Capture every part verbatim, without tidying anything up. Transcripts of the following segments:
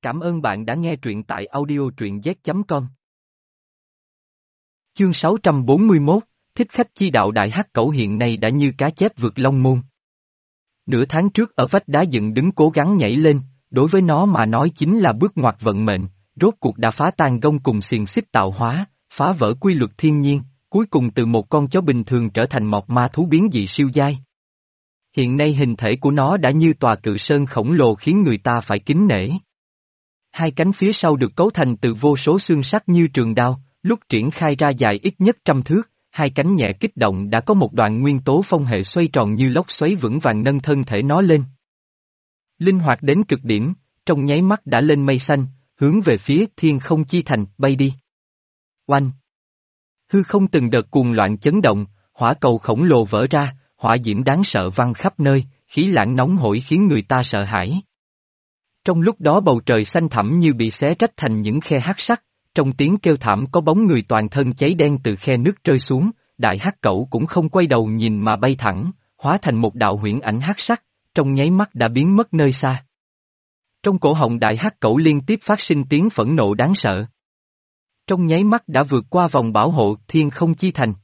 Cảm ơn bạn đã nghe truyện tại audio truyện z chấm com. Chương sáu trăm bốn mươi mốt, Thích khách chi đạo đại hắc cẩu hiện nay đã như cá chép vượt long môn. Nửa tháng trước ở vách đá dựng đứng cố gắng nhảy lên, đối với nó mà nói chính là bước ngoặt vận mệnh, rốt cuộc đã phá tan gông cùng xiềng xích tạo hóa, phá vỡ quy luật thiên nhiên, cuối cùng từ một con chó bình thường trở thành một ma thú biến dị siêu giai. Hiện nay hình thể của nó đã như tòa cự sơn khổng lồ khiến người ta phải kính nể. Hai cánh phía sau được cấu thành từ vô số xương sắt như trường đao, lúc triển khai ra dài ít nhất trăm thước, hai cánh nhẹ kích động đã có một đoạn nguyên tố phong hệ xoay tròn như lốc xoáy vững vàng nâng thân thể nó lên. Linh hoạt đến cực điểm, trong nháy mắt đã lên mây xanh, hướng về phía thiên không chi thành, bay đi. Oanh! Hư không từng đợt cuồng loạn chấn động, hỏa cầu khổng lồ vỡ ra, hỏa diễm đáng sợ văng khắp nơi, khí lãng nóng hổi khiến người ta sợ hãi. Trong lúc đó bầu trời xanh thẳm như bị xé rách thành những khe hắc sắc, trong tiếng kêu thảm có bóng người toàn thân cháy đen từ khe nước rơi xuống, đại hắc cẩu cũng không quay đầu nhìn mà bay thẳng, hóa thành một đạo huyễn ảnh hắc sắc, trong nháy mắt đã biến mất nơi xa. Trong cổ họng đại hắc cẩu liên tiếp phát sinh tiếng phẫn nộ đáng sợ. Trong nháy mắt đã vượt qua vòng bảo hộ thiên không chi thành.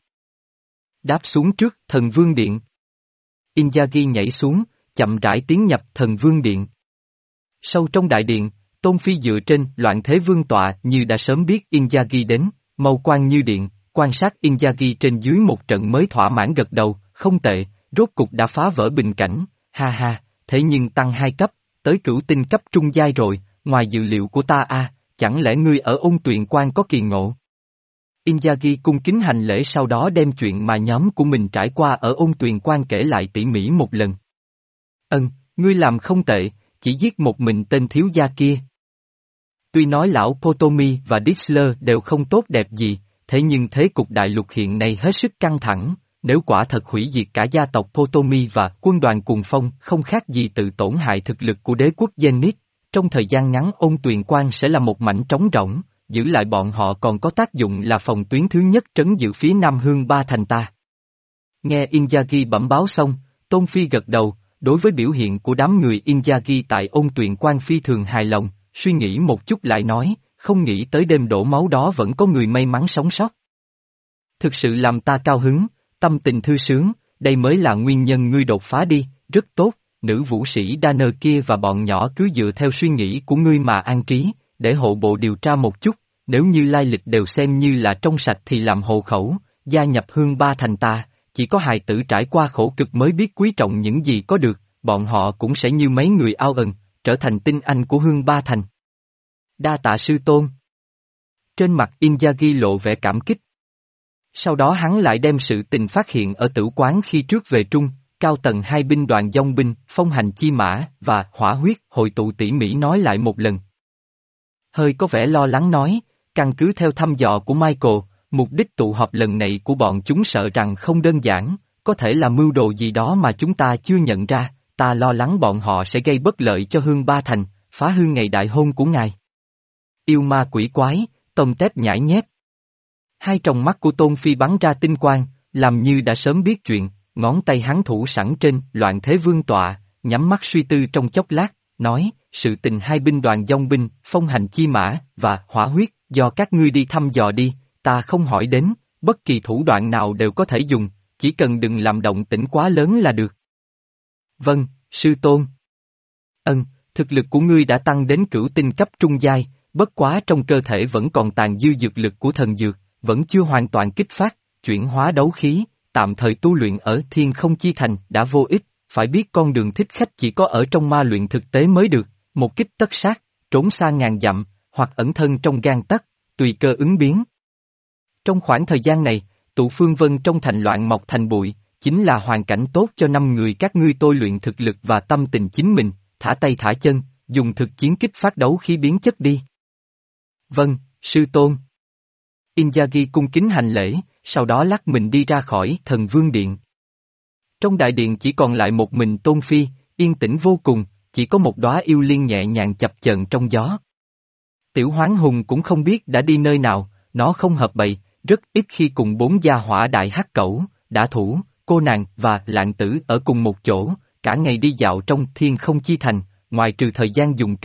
Đáp xuống trước thần vương điện. Inzaghi nhảy xuống, chậm rãi tiến nhập thần vương điện. Sâu trong đại điện, Tôn Phi dựa trên loạn thế vương tọa như đã sớm biết Inzaghi đến, mâu quang như điện, quan sát Inzaghi trên dưới một trận mới thỏa mãn gật đầu, không tệ, rốt cục đã phá vỡ bình cảnh, ha ha, thế nhưng tăng hai cấp, tới cửu tinh cấp trung giai rồi, ngoài dự liệu của ta a, à, chẳng lẽ ngươi ở Ôn Tuyền Quan có kỳ ngộ? Inzaghi cung kính hành lễ sau đó đem chuyện mà nhóm của mình trải qua ở Ôn Tuyền Quan kể lại tỉ mỉ một lần. Ân, ngươi làm không tệ, chỉ giết một mình tên thiếu gia kia. Tuy nói lão Potomi và Dixler đều không tốt đẹp gì, thế nhưng thế cục đại lục hiện nay hết sức căng thẳng, nếu quả thật hủy diệt cả gia tộc Potomi và quân đoàn cuồng phong không khác gì tự tổn hại thực lực của đế quốc Zenith, trong thời gian ngắn Ôn Tuyền Quan sẽ là một mảnh trống rỗng, giữ lại bọn họ còn có tác dụng là phòng tuyến thứ nhất trấn giữ phía Nam Hương Ba thành ta. Nghe Inzaghi bẩm báo xong, Tôn Phi gật đầu, đối với biểu hiện của đám người Inzaghi tại Ôn Tuyền Quan phi thường hài lòng, suy nghĩ một chút lại nói, không nghĩ tới đêm đổ máu đó vẫn có người may mắn sống sót. Thực sự làm ta cao hứng, tâm tình thư sướng, đây mới là nguyên nhân ngươi đột phá đi, rất tốt, nữ vũ sĩ Danner kia và bọn nhỏ cứ dựa theo suy nghĩ của ngươi mà an trí, để hộ bộ điều tra một chút, nếu như lai lịch đều xem như là trong sạch thì làm hộ khẩu, gia nhập Hương Ba thành ta, chỉ có hài tử trải qua khổ cực mới biết quý trọng những gì có được, bọn họ cũng sẽ như mấy người ao ẩn, trở thành tinh anh của Hương Ba thành. Đa tạ sư tôn. Trên mặt Inzaghi lộ vẻ cảm kích. Sau đó hắn lại đem sự tình phát hiện ở tử quán khi trước về Trung, cao tầng hai binh đoàn dông binh, phong hành chi mã và hỏa huyết hội tụ tỉ mỉ nói lại một lần. Hơi có vẻ lo lắng nói, căn cứ theo thăm dò của Michael, mục đích tụ họp lần này của bọn chúng sợ rằng không đơn giản, có thể là mưu đồ gì đó mà chúng ta chưa nhận ra, ta lo lắng bọn họ sẽ gây bất lợi cho Hương Ba thành, phá hư ngày đại hôn của ngài. Yêu ma quỷ quái, tôm tép nhãi nhép. Hai tròng mắt của Tôn Phi bắn ra tinh quang, làm như đã sớm biết chuyện, ngón tay hắn thủ sẵn trên loạn thế vương tọa, nhắm mắt suy tư trong chốc lát, nói, sự tình hai binh đoàn dông binh, phong hành chi mã và hỏa huyết, do các ngươi đi thăm dò đi, ta không hỏi đến, bất kỳ thủ đoạn nào đều có thể dùng, chỉ cần đừng làm động tĩnh quá lớn là được. Vâng, sư tôn. Ân, thực lực của ngươi đã tăng đến cửu tinh cấp trung giai, bất quá trong cơ thể vẫn còn tàn dư dược lực của thần dược, vẫn chưa hoàn toàn kích phát, chuyển hóa đấu khí, tạm thời tu luyện ở thiên không chi thành đã vô ích, phải biết con đường thích khách chỉ có ở trong ma luyện thực tế mới được, một kích tất sát, trốn xa ngàn dặm, hoặc ẩn thân trong gang tấc, tùy cơ ứng biến. Trong khoảng thời gian này, tụ phương vân trong thành loạn mọc thành bụi, chính là hoàn cảnh tốt cho năm người các ngươi tôi luyện thực lực và tâm tình chính mình, thả tay thả chân, dùng thực chiến kích phát đấu khí biến chất đi. Vâng, sư tôn. Inzaghi cung kính hành lễ, sau đó lắc mình đi ra khỏi thần vương điện. Trong đại điện chỉ còn lại một mình Tôn Phi, yên tĩnh vô cùng, chỉ có một đóa yêu liên nhẹ nhàng chập chờn trong gió. Tiểu Hoán Hùng cũng không biết đã đi nơi nào, nó không hợp bầy, rất ít khi cùng bốn gia hỏa đại hắc cẩu, đả thủ, cô nàng và lạng tử ở cùng một chỗ, cả ngày đi dạo trong thiên không chi thành, ngoài trừ thời gian dùng cơm,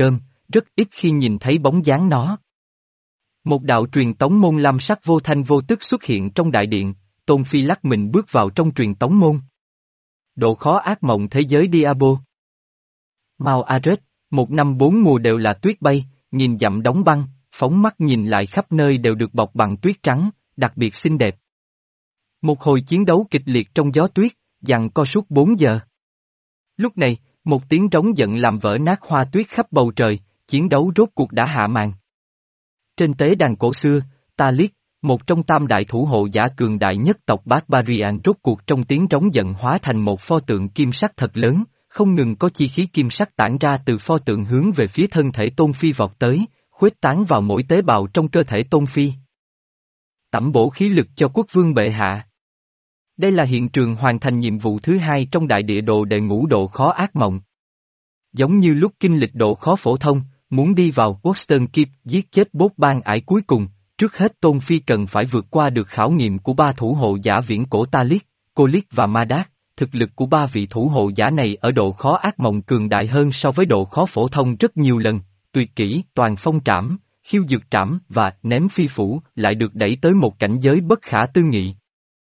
rất ít khi nhìn thấy bóng dáng nó. Một đạo truyền tống môn lam sắc vô thanh vô tức xuất hiện trong đại điện, Tôn Phi lắc mình bước vào trong truyền tống môn. Độ khó ác mộng thế giới Diabo. Mount Arret, một năm bốn mùa đều là tuyết bay, nhìn dặm đóng băng, phóng mắt nhìn lại khắp nơi đều được bọc bằng tuyết trắng, đặc biệt xinh đẹp. Một hồi chiến đấu kịch liệt trong gió tuyết, giằng co suốt bốn giờ. Lúc này, một tiếng trống giận làm vỡ nát hoa tuyết khắp bầu trời, chiến đấu rốt cuộc đã hạ màn. Trên tế đàn cổ xưa, Talisk, một trong tam đại thủ hộ giả cường đại nhất tộc Barbarian rốt cuộc trong tiếng trống giận hóa thành một pho tượng kim sắc thật lớn, không ngừng có chi khí kim sắc tản ra từ pho tượng hướng về phía thân thể Tôn Phi vọt tới, khuếch tán vào mỗi tế bào trong cơ thể Tôn Phi. Tẩm bổ khí lực cho quốc vương bệ hạ. Đây là hiện trường hoàn thành nhiệm vụ thứ hai trong đại địa đồ đệ ngũ độ khó ác mộng. Giống như lúc kinh lịch độ khó phổ thông, muốn đi vào Western Keep giết chết bốt ban ải cuối cùng, trước hết Tôn Phi cần phải vượt qua được khảo nghiệm của ba thủ hộ giả viễn cổ Talisk, Kolisk và Madak. Thực lực của ba vị thủ hộ giả này ở độ khó ác mộng cường đại hơn so với độ khó phổ thông rất nhiều lần, tuyệt kỹ, toàn phong trảm, khiêu dược trảm và ném phi phủ lại được đẩy tới một cảnh giới bất khả tư nghị.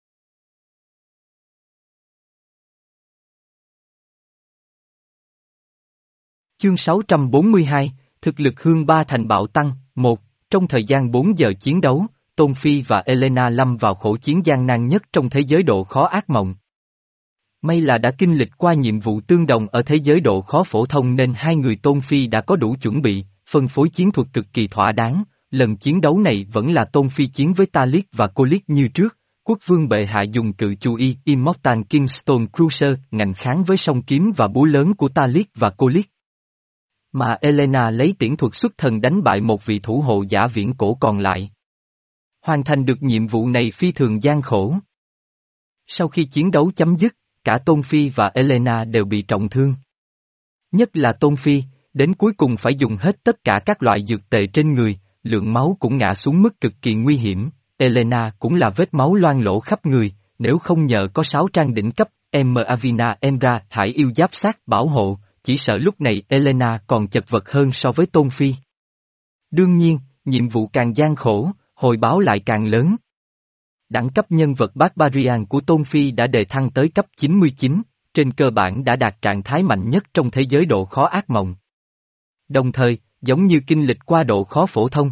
Chương sáu trăm bốn mươi hai, thực lực hương ba thành bạo tăng, một, trong thời gian bốn giờ chiến đấu, Tôn Phi và Elena lâm vào khổ chiến gian nan nhất trong thế giới độ khó ác mộng. May là đã kinh lịch qua nhiệm vụ tương đồng ở thế giới độ khó phổ thông nên hai người Tôn Phi đã có đủ chuẩn bị, phân phối chiến thuật cực kỳ thỏa đáng, lần chiến đấu này vẫn là Tôn Phi chiến với Talisk và Kolisk như trước, quốc vương bệ hạ dùng cự chu y Immortal Kingstone Cruiser ngạnh kháng với song kiếm và búa lớn của Talisk và Kolisk. Mà Elena lấy tiễn thuật xuất thần đánh bại một vị thủ hộ giả viễn cổ còn lại. Hoàn thành được nhiệm vụ này phi thường gian khổ. Sau khi chiến đấu chấm dứt, cả Tôn Phi và Elena đều bị trọng thương. Nhất là Tôn Phi, đến cuối cùng phải dùng hết tất cả các loại dược tề trên người, lượng máu cũng ngã xuống mức cực kỳ nguy hiểm, Elena cũng là vết máu loang lỗ khắp người, nếu không nhờ có sáu trang đỉnh cấp, M. Avina Emra thải yêu giáp sát bảo hộ, chỉ sợ lúc này Elena còn chật vật hơn so với Tôn Phi. Đương nhiên, nhiệm vụ càng gian khổ, hồi báo lại càng lớn. Đẳng cấp nhân vật Barbarian của Tôn Phi đã đề thăng tới cấp chín mươi chín, trên cơ bản đã đạt trạng thái mạnh nhất trong thế giới độ khó ác mộng. Đồng thời, giống như kinh lịch qua độ khó phổ thông.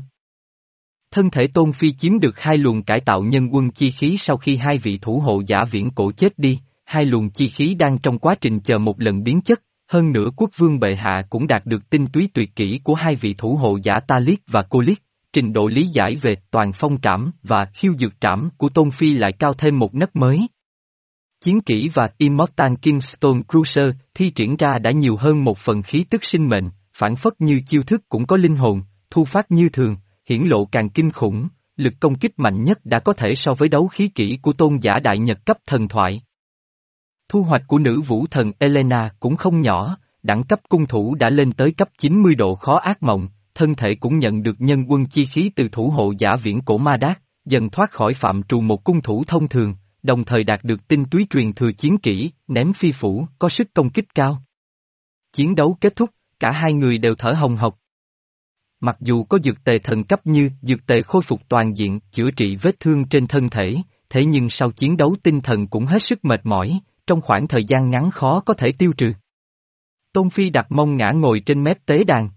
Thân thể Tôn Phi chiếm được hai luồng cải tạo nhân quân chi khí sau khi hai vị thủ hộ giả viễn cổ chết đi, hai luồng chi khí đang trong quá trình chờ một lần biến chất, hơn nữa quốc vương bệ hạ cũng đạt được tinh túy tuyệt kỹ của hai vị thủ hộ giả Talisk và Kolisk. Trình độ lý giải về toàn phong trảm và khiêu dược trảm của Tôn Phi lại cao thêm một nấc mới. Chiến kỹ và Immortal Kingstone Cruiser thi triển ra đã nhiều hơn một phần khí tức sinh mệnh, phản phất như chiêu thức cũng có linh hồn, thu phát như thường, hiển lộ càng kinh khủng, lực công kích mạnh nhất đã có thể so với đấu khí kỹ của tôn giả đại nhật cấp thần thoại. Thu hoạch của nữ vũ thần Elena cũng không nhỏ, đẳng cấp cung thủ đã lên tới cấp chín mươi độ khó ác mộng. Thân thể cũng nhận được nhân quân chi khí từ thủ hộ giả viễn cổ Madak, dần thoát khỏi phạm trù một cung thủ thông thường, đồng thời đạt được tinh túy truyền thừa chiến kỹ, ném phi phủ, có sức công kích cao. Chiến đấu kết thúc, cả hai người đều thở hồng hộc. Mặc dù có dược tề thần cấp như dược tề khôi phục toàn diện, chữa trị vết thương trên thân thể, thế nhưng sau chiến đấu tinh thần cũng hết sức mệt mỏi, trong khoảng thời gian ngắn khó có thể tiêu trừ. Tôn Phi đặt mông ngã ngồi trên mép tế đàn.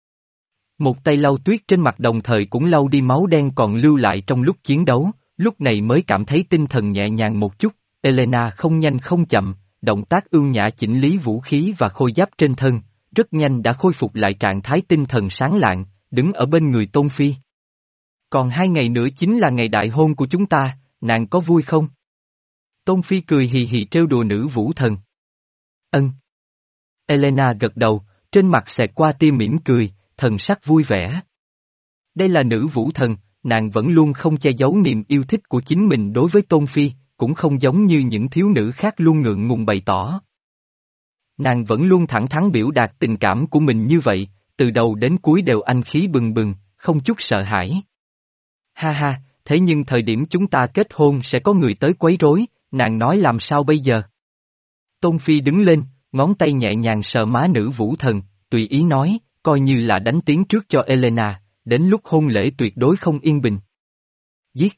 Một tay lau tuyết trên mặt đồng thời cũng lau đi máu đen còn lưu lại trong lúc chiến đấu, lúc này mới cảm thấy tinh thần nhẹ nhàng một chút, Elena không nhanh không chậm, động tác ưu nhã chỉnh lý vũ khí và khôi giáp trên thân, rất nhanh đã khôi phục lại trạng thái tinh thần sáng lạng, đứng ở bên người Tôn Phi. Còn hai ngày nữa chính là ngày đại hôn của chúng ta, nàng có vui không? Tôn Phi cười hì hì trêu đùa nữ vũ thần. Ân. Elena gật đầu, trên mặt xẹt qua tia mỉm cười, thần sắc vui vẻ. Đây là nữ vũ thần, nàng vẫn luôn không che giấu niềm yêu thích của chính mình đối với Tôn Phi, cũng không giống như những thiếu nữ khác luôn ngượng ngùng bày tỏ. Nàng vẫn luôn thẳng thắn biểu đạt tình cảm của mình như vậy, từ đầu đến cuối đều anh khí bừng bừng, không chút sợ hãi. Ha ha, thế nhưng thời điểm chúng ta kết hôn sẽ có người tới quấy rối, nàng nói làm sao bây giờ? Tôn Phi đứng lên, ngón tay nhẹ nhàng sờ má nữ vũ thần, tùy ý nói, coi như là đánh tiếng trước cho Elena, đến lúc hôn lễ tuyệt đối không yên bình. Giết!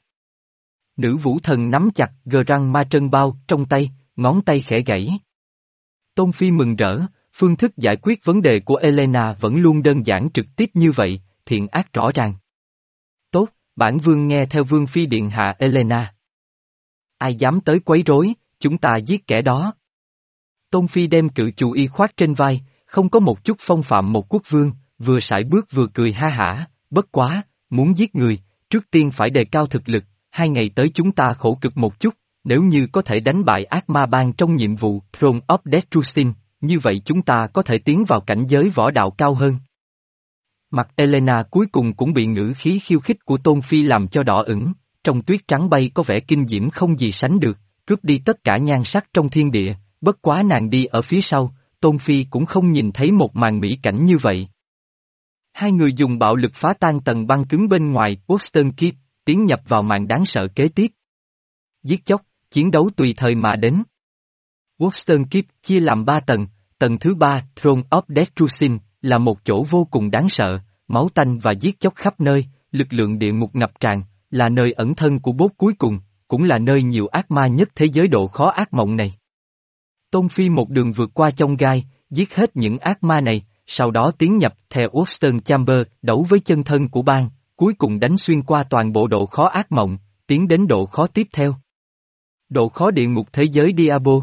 Nữ vũ thần nắm chặt gờ răng ma trân bao trong tay, ngón tay khẽ gãy. Tôn Phi mừng rỡ, phương thức giải quyết vấn đề của Elena vẫn luôn đơn giản trực tiếp như vậy, thiện ác rõ ràng. Tốt, bản vương nghe theo vương phi điện hạ Elena. Ai dám tới quấy rối, chúng ta giết kẻ đó. Tôn Phi đem cự chù y khoác trên vai, không có một chút phong phạm một quốc vương, vừa sải bước vừa cười ha hả, bất quá, muốn giết người, trước tiên phải đề cao thực lực, hai ngày tới chúng ta khổ cực một chút, nếu như có thể đánh bại ác ma bang trong nhiệm vụ Throne of Destruction, như vậy chúng ta có thể tiến vào cảnh giới võ đạo cao hơn. Mặt Elena cuối cùng cũng bị ngữ khí khiêu khích của Tôn Phi làm cho đỏ ửng, trong tuyết trắng bay có vẻ kinh diễm không gì sánh được, cướp đi tất cả nhan sắc trong thiên địa, bất quá nàng đi ở phía sau, Tôn Phi cũng không nhìn thấy một màn mỹ cảnh như vậy. Hai người dùng bạo lực phá tan tầng băng cứng bên ngoài Western Keep, tiến nhập vào màn đáng sợ kế tiếp. Giết chóc, chiến đấu tùy thời mà đến. Western Keep chia làm ba tầng, tầng thứ ba, Throne of Destruction, là một chỗ vô cùng đáng sợ, máu tanh và giết chóc khắp nơi, lực lượng địa ngục ngập tràn, là nơi ẩn thân của boss cuối cùng, cũng là nơi nhiều ác ma nhất thế giới độ khó ác mộng này. Tôn Phi một đường vượt qua chông gai, giết hết những ác ma này, sau đó tiến nhập theo Western Chamber, đấu với chân thân của bang, cuối cùng đánh xuyên qua toàn bộ độ khó ác mộng, tiến đến độ khó tiếp theo. Độ khó địa ngục thế giới Diablo.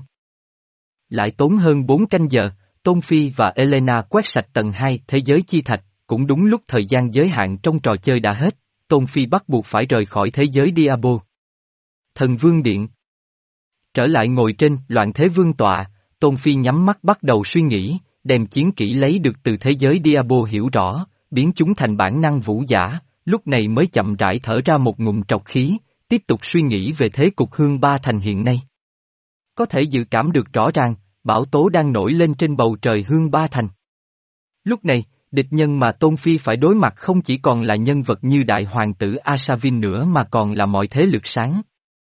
Lại tốn hơn bốn canh giờ, Tôn Phi và Elena quét sạch tầng hai thế giới chi thạch, cũng đúng lúc thời gian giới hạn trong trò chơi đã hết, Tôn Phi bắt buộc phải rời khỏi thế giới Diablo. Thần Vương Điện. Trở lại ngồi trên loạn thế vương tọa, Tôn Phi nhắm mắt bắt đầu suy nghĩ, đem chiến kỹ lấy được từ thế giới Diablo hiểu rõ, biến chúng thành bản năng vũ giả, lúc này mới chậm rãi thở ra một ngụm trọc khí, tiếp tục suy nghĩ về thế cục Hương Ba Thành hiện nay. Có thể dự cảm được rõ ràng, bão tố đang nổi lên trên bầu trời Hương Ba Thành. Lúc này, địch nhân mà Tôn Phi phải đối mặt không chỉ còn là nhân vật như đại hoàng tử Asavin nữa mà còn là mọi thế lực sáng.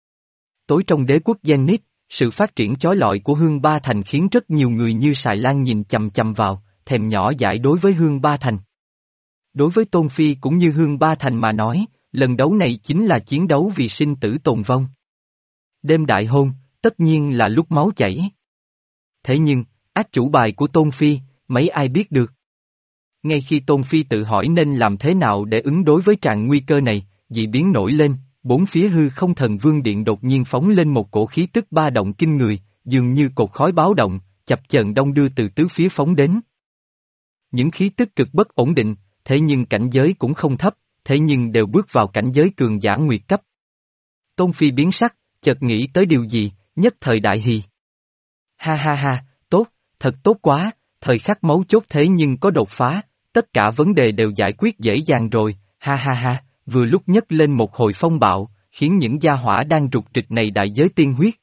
Tối trong đế quốc Zenith, sự phát triển chói lọi của Hương Ba Thành khiến rất nhiều người như Sài Lan nhìn chằm chằm vào, thèm nhỏ dãi đối với Hương Ba Thành. Đối với Tôn Phi cũng như Hương Ba Thành mà nói, lần đấu này chính là chiến đấu vì sinh tử tồn vong. Đêm đại hôn, tất nhiên là lúc máu chảy. Thế nhưng, ác chủ bài của Tôn Phi, mấy ai biết được. Ngay khi Tôn Phi tự hỏi nên làm thế nào để ứng đối với tràn nguy cơ này, dị biến nổi lên, bốn phía hư không thần vương điện đột nhiên phóng lên một cổ khí tức ba động kinh người, dường như cột khói báo động, chập chờn đông đưa từ tứ phía phóng đến. Những khí tức cực bất ổn định, thế nhưng cảnh giới cũng không thấp, thế nhưng đều bước vào cảnh giới cường giả nguyệt cấp. Tôn Phi biến sắc, chợt nghĩ tới điều gì, nhất thời đại hỉ. Ha ha ha, tốt, thật tốt quá, thời khắc mấu chốt thế nhưng có đột phá, tất cả vấn đề đều giải quyết dễ dàng rồi, ha ha ha, vừa lúc nhấc lên một hồi phong bạo, khiến những gia hỏa đang rục rịch này đại giới tiên huyết.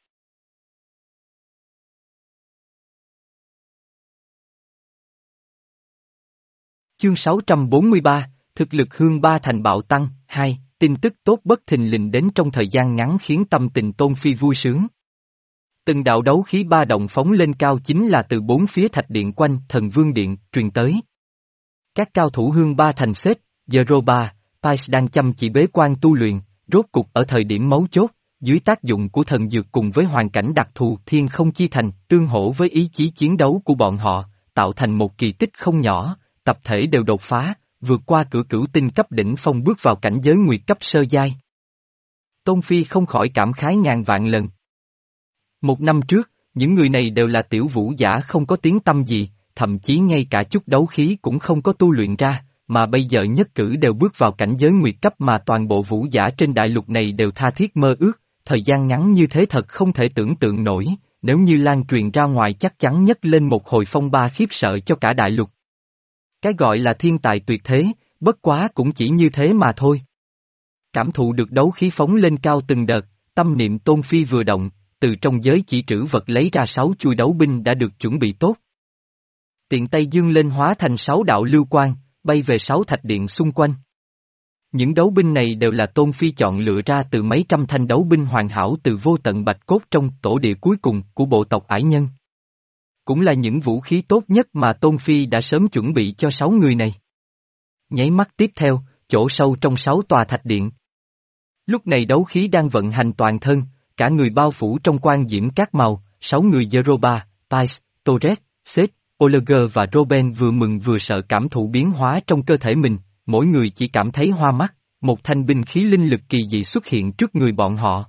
Chương sáu trăm bốn mươi ba, thực lực Hương Ba Thành bạo tăng, hai, tin tức tốt bất thình lình đến trong thời gian ngắn khiến tâm tình Tôn Phi vui sướng. Từng đạo đấu khí ba động phóng lên cao chính là từ bốn phía thạch điện quanh Thần Vương Điện truyền tới. Các cao thủ Hương Ba Thành Seth, Zeroba, Pais đang chăm chỉ bế quan tu luyện, rốt cục ở thời điểm mấu chốt, dưới tác dụng của thần dược cùng với hoàn cảnh đặc thù thiên không chi thành, tương hỗ với ý chí chiến đấu của bọn họ, tạo thành một kỳ tích không nhỏ, tập thể đều đột phá, vượt qua cửa cửu tinh cấp đỉnh phong bước vào cảnh giới nguyệt cấp sơ giai. Tôn Phi không khỏi cảm khái ngàn vạn lần. Một năm trước, những người này đều là tiểu vũ giả không có tiếng tăm gì, thậm chí ngay cả chút đấu khí cũng không có tu luyện ra, mà bây giờ nhất cử đều bước vào cảnh giới nguyệt cấp mà toàn bộ vũ giả trên đại lục này đều tha thiết mơ ước, thời gian ngắn như thế thật không thể tưởng tượng nổi, nếu như lan truyền ra ngoài chắc chắn nhấc lên một hồi phong ba khiếp sợ cho cả đại lục. Cái gọi là thiên tài tuyệt thế, bất quá cũng chỉ như thế mà thôi. Cảm thụ được đấu khí phóng lên cao từng đợt, tâm niệm Tôn Phi vừa động, từ trong giới chỉ trữ vật lấy ra sáu chuôi đấu binh đã được chuẩn bị tốt. Tiện tay dương lên hóa thành sáu đạo lưu quang, bay về sáu thạch điện xung quanh. Những đấu binh này đều là Tôn Phi chọn lựa ra từ mấy trăm thanh đấu binh hoàn hảo từ vô tận bạch cốt trong tổ địa cuối cùng của bộ tộc Ải Nhân. cũng là những vũ khí tốt nhất mà Tôn Phi đã sớm chuẩn bị cho sáu người này. Nháy mắt tiếp theo, chỗ sâu trong sáu tòa thạch điện. Lúc này đấu khí đang vận hành toàn thân, cả người bao phủ trong quang diễm các màu, sáu người Zeroba, Pais, Torres, Seth, Oliver và Robin vừa mừng vừa sợ cảm thụ biến hóa trong cơ thể mình, mỗi người chỉ cảm thấy hoa mắt, một thanh binh khí linh lực kỳ dị xuất hiện trước người bọn họ.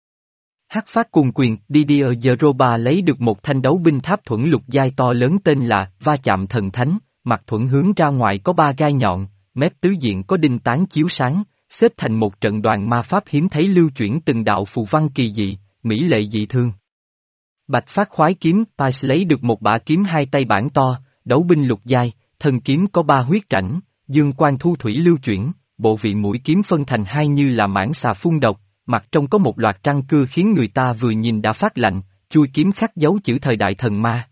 Hắc phát cuồng quyền, Didier Zeroba lấy được một thanh đấu binh tháp thuẫn lục giai to lớn tên là Va chạm thần thánh, mặt thuẫn hướng ra ngoài có ba gai nhọn, mép tứ diện có đinh tán chiếu sáng, xếp thành một trận đoàn ma pháp hiếm thấy lưu chuyển từng đạo phù văn kỳ dị, mỹ lệ dị thương. Bạch phát khoái kiếm, Pais lấy được một bả kiếm hai tay bản to, đấu binh lục giai, thân kiếm có ba huyết rãnh, dương quang thu thủy lưu chuyển, bộ vị mũi kiếm phân thành hai như là mãng xà phun độc, mặt trong có một loạt răng cưa khiến người ta vừa nhìn đã phát lạnh, chui kiếm khắc dấu chữ thời đại thần ma.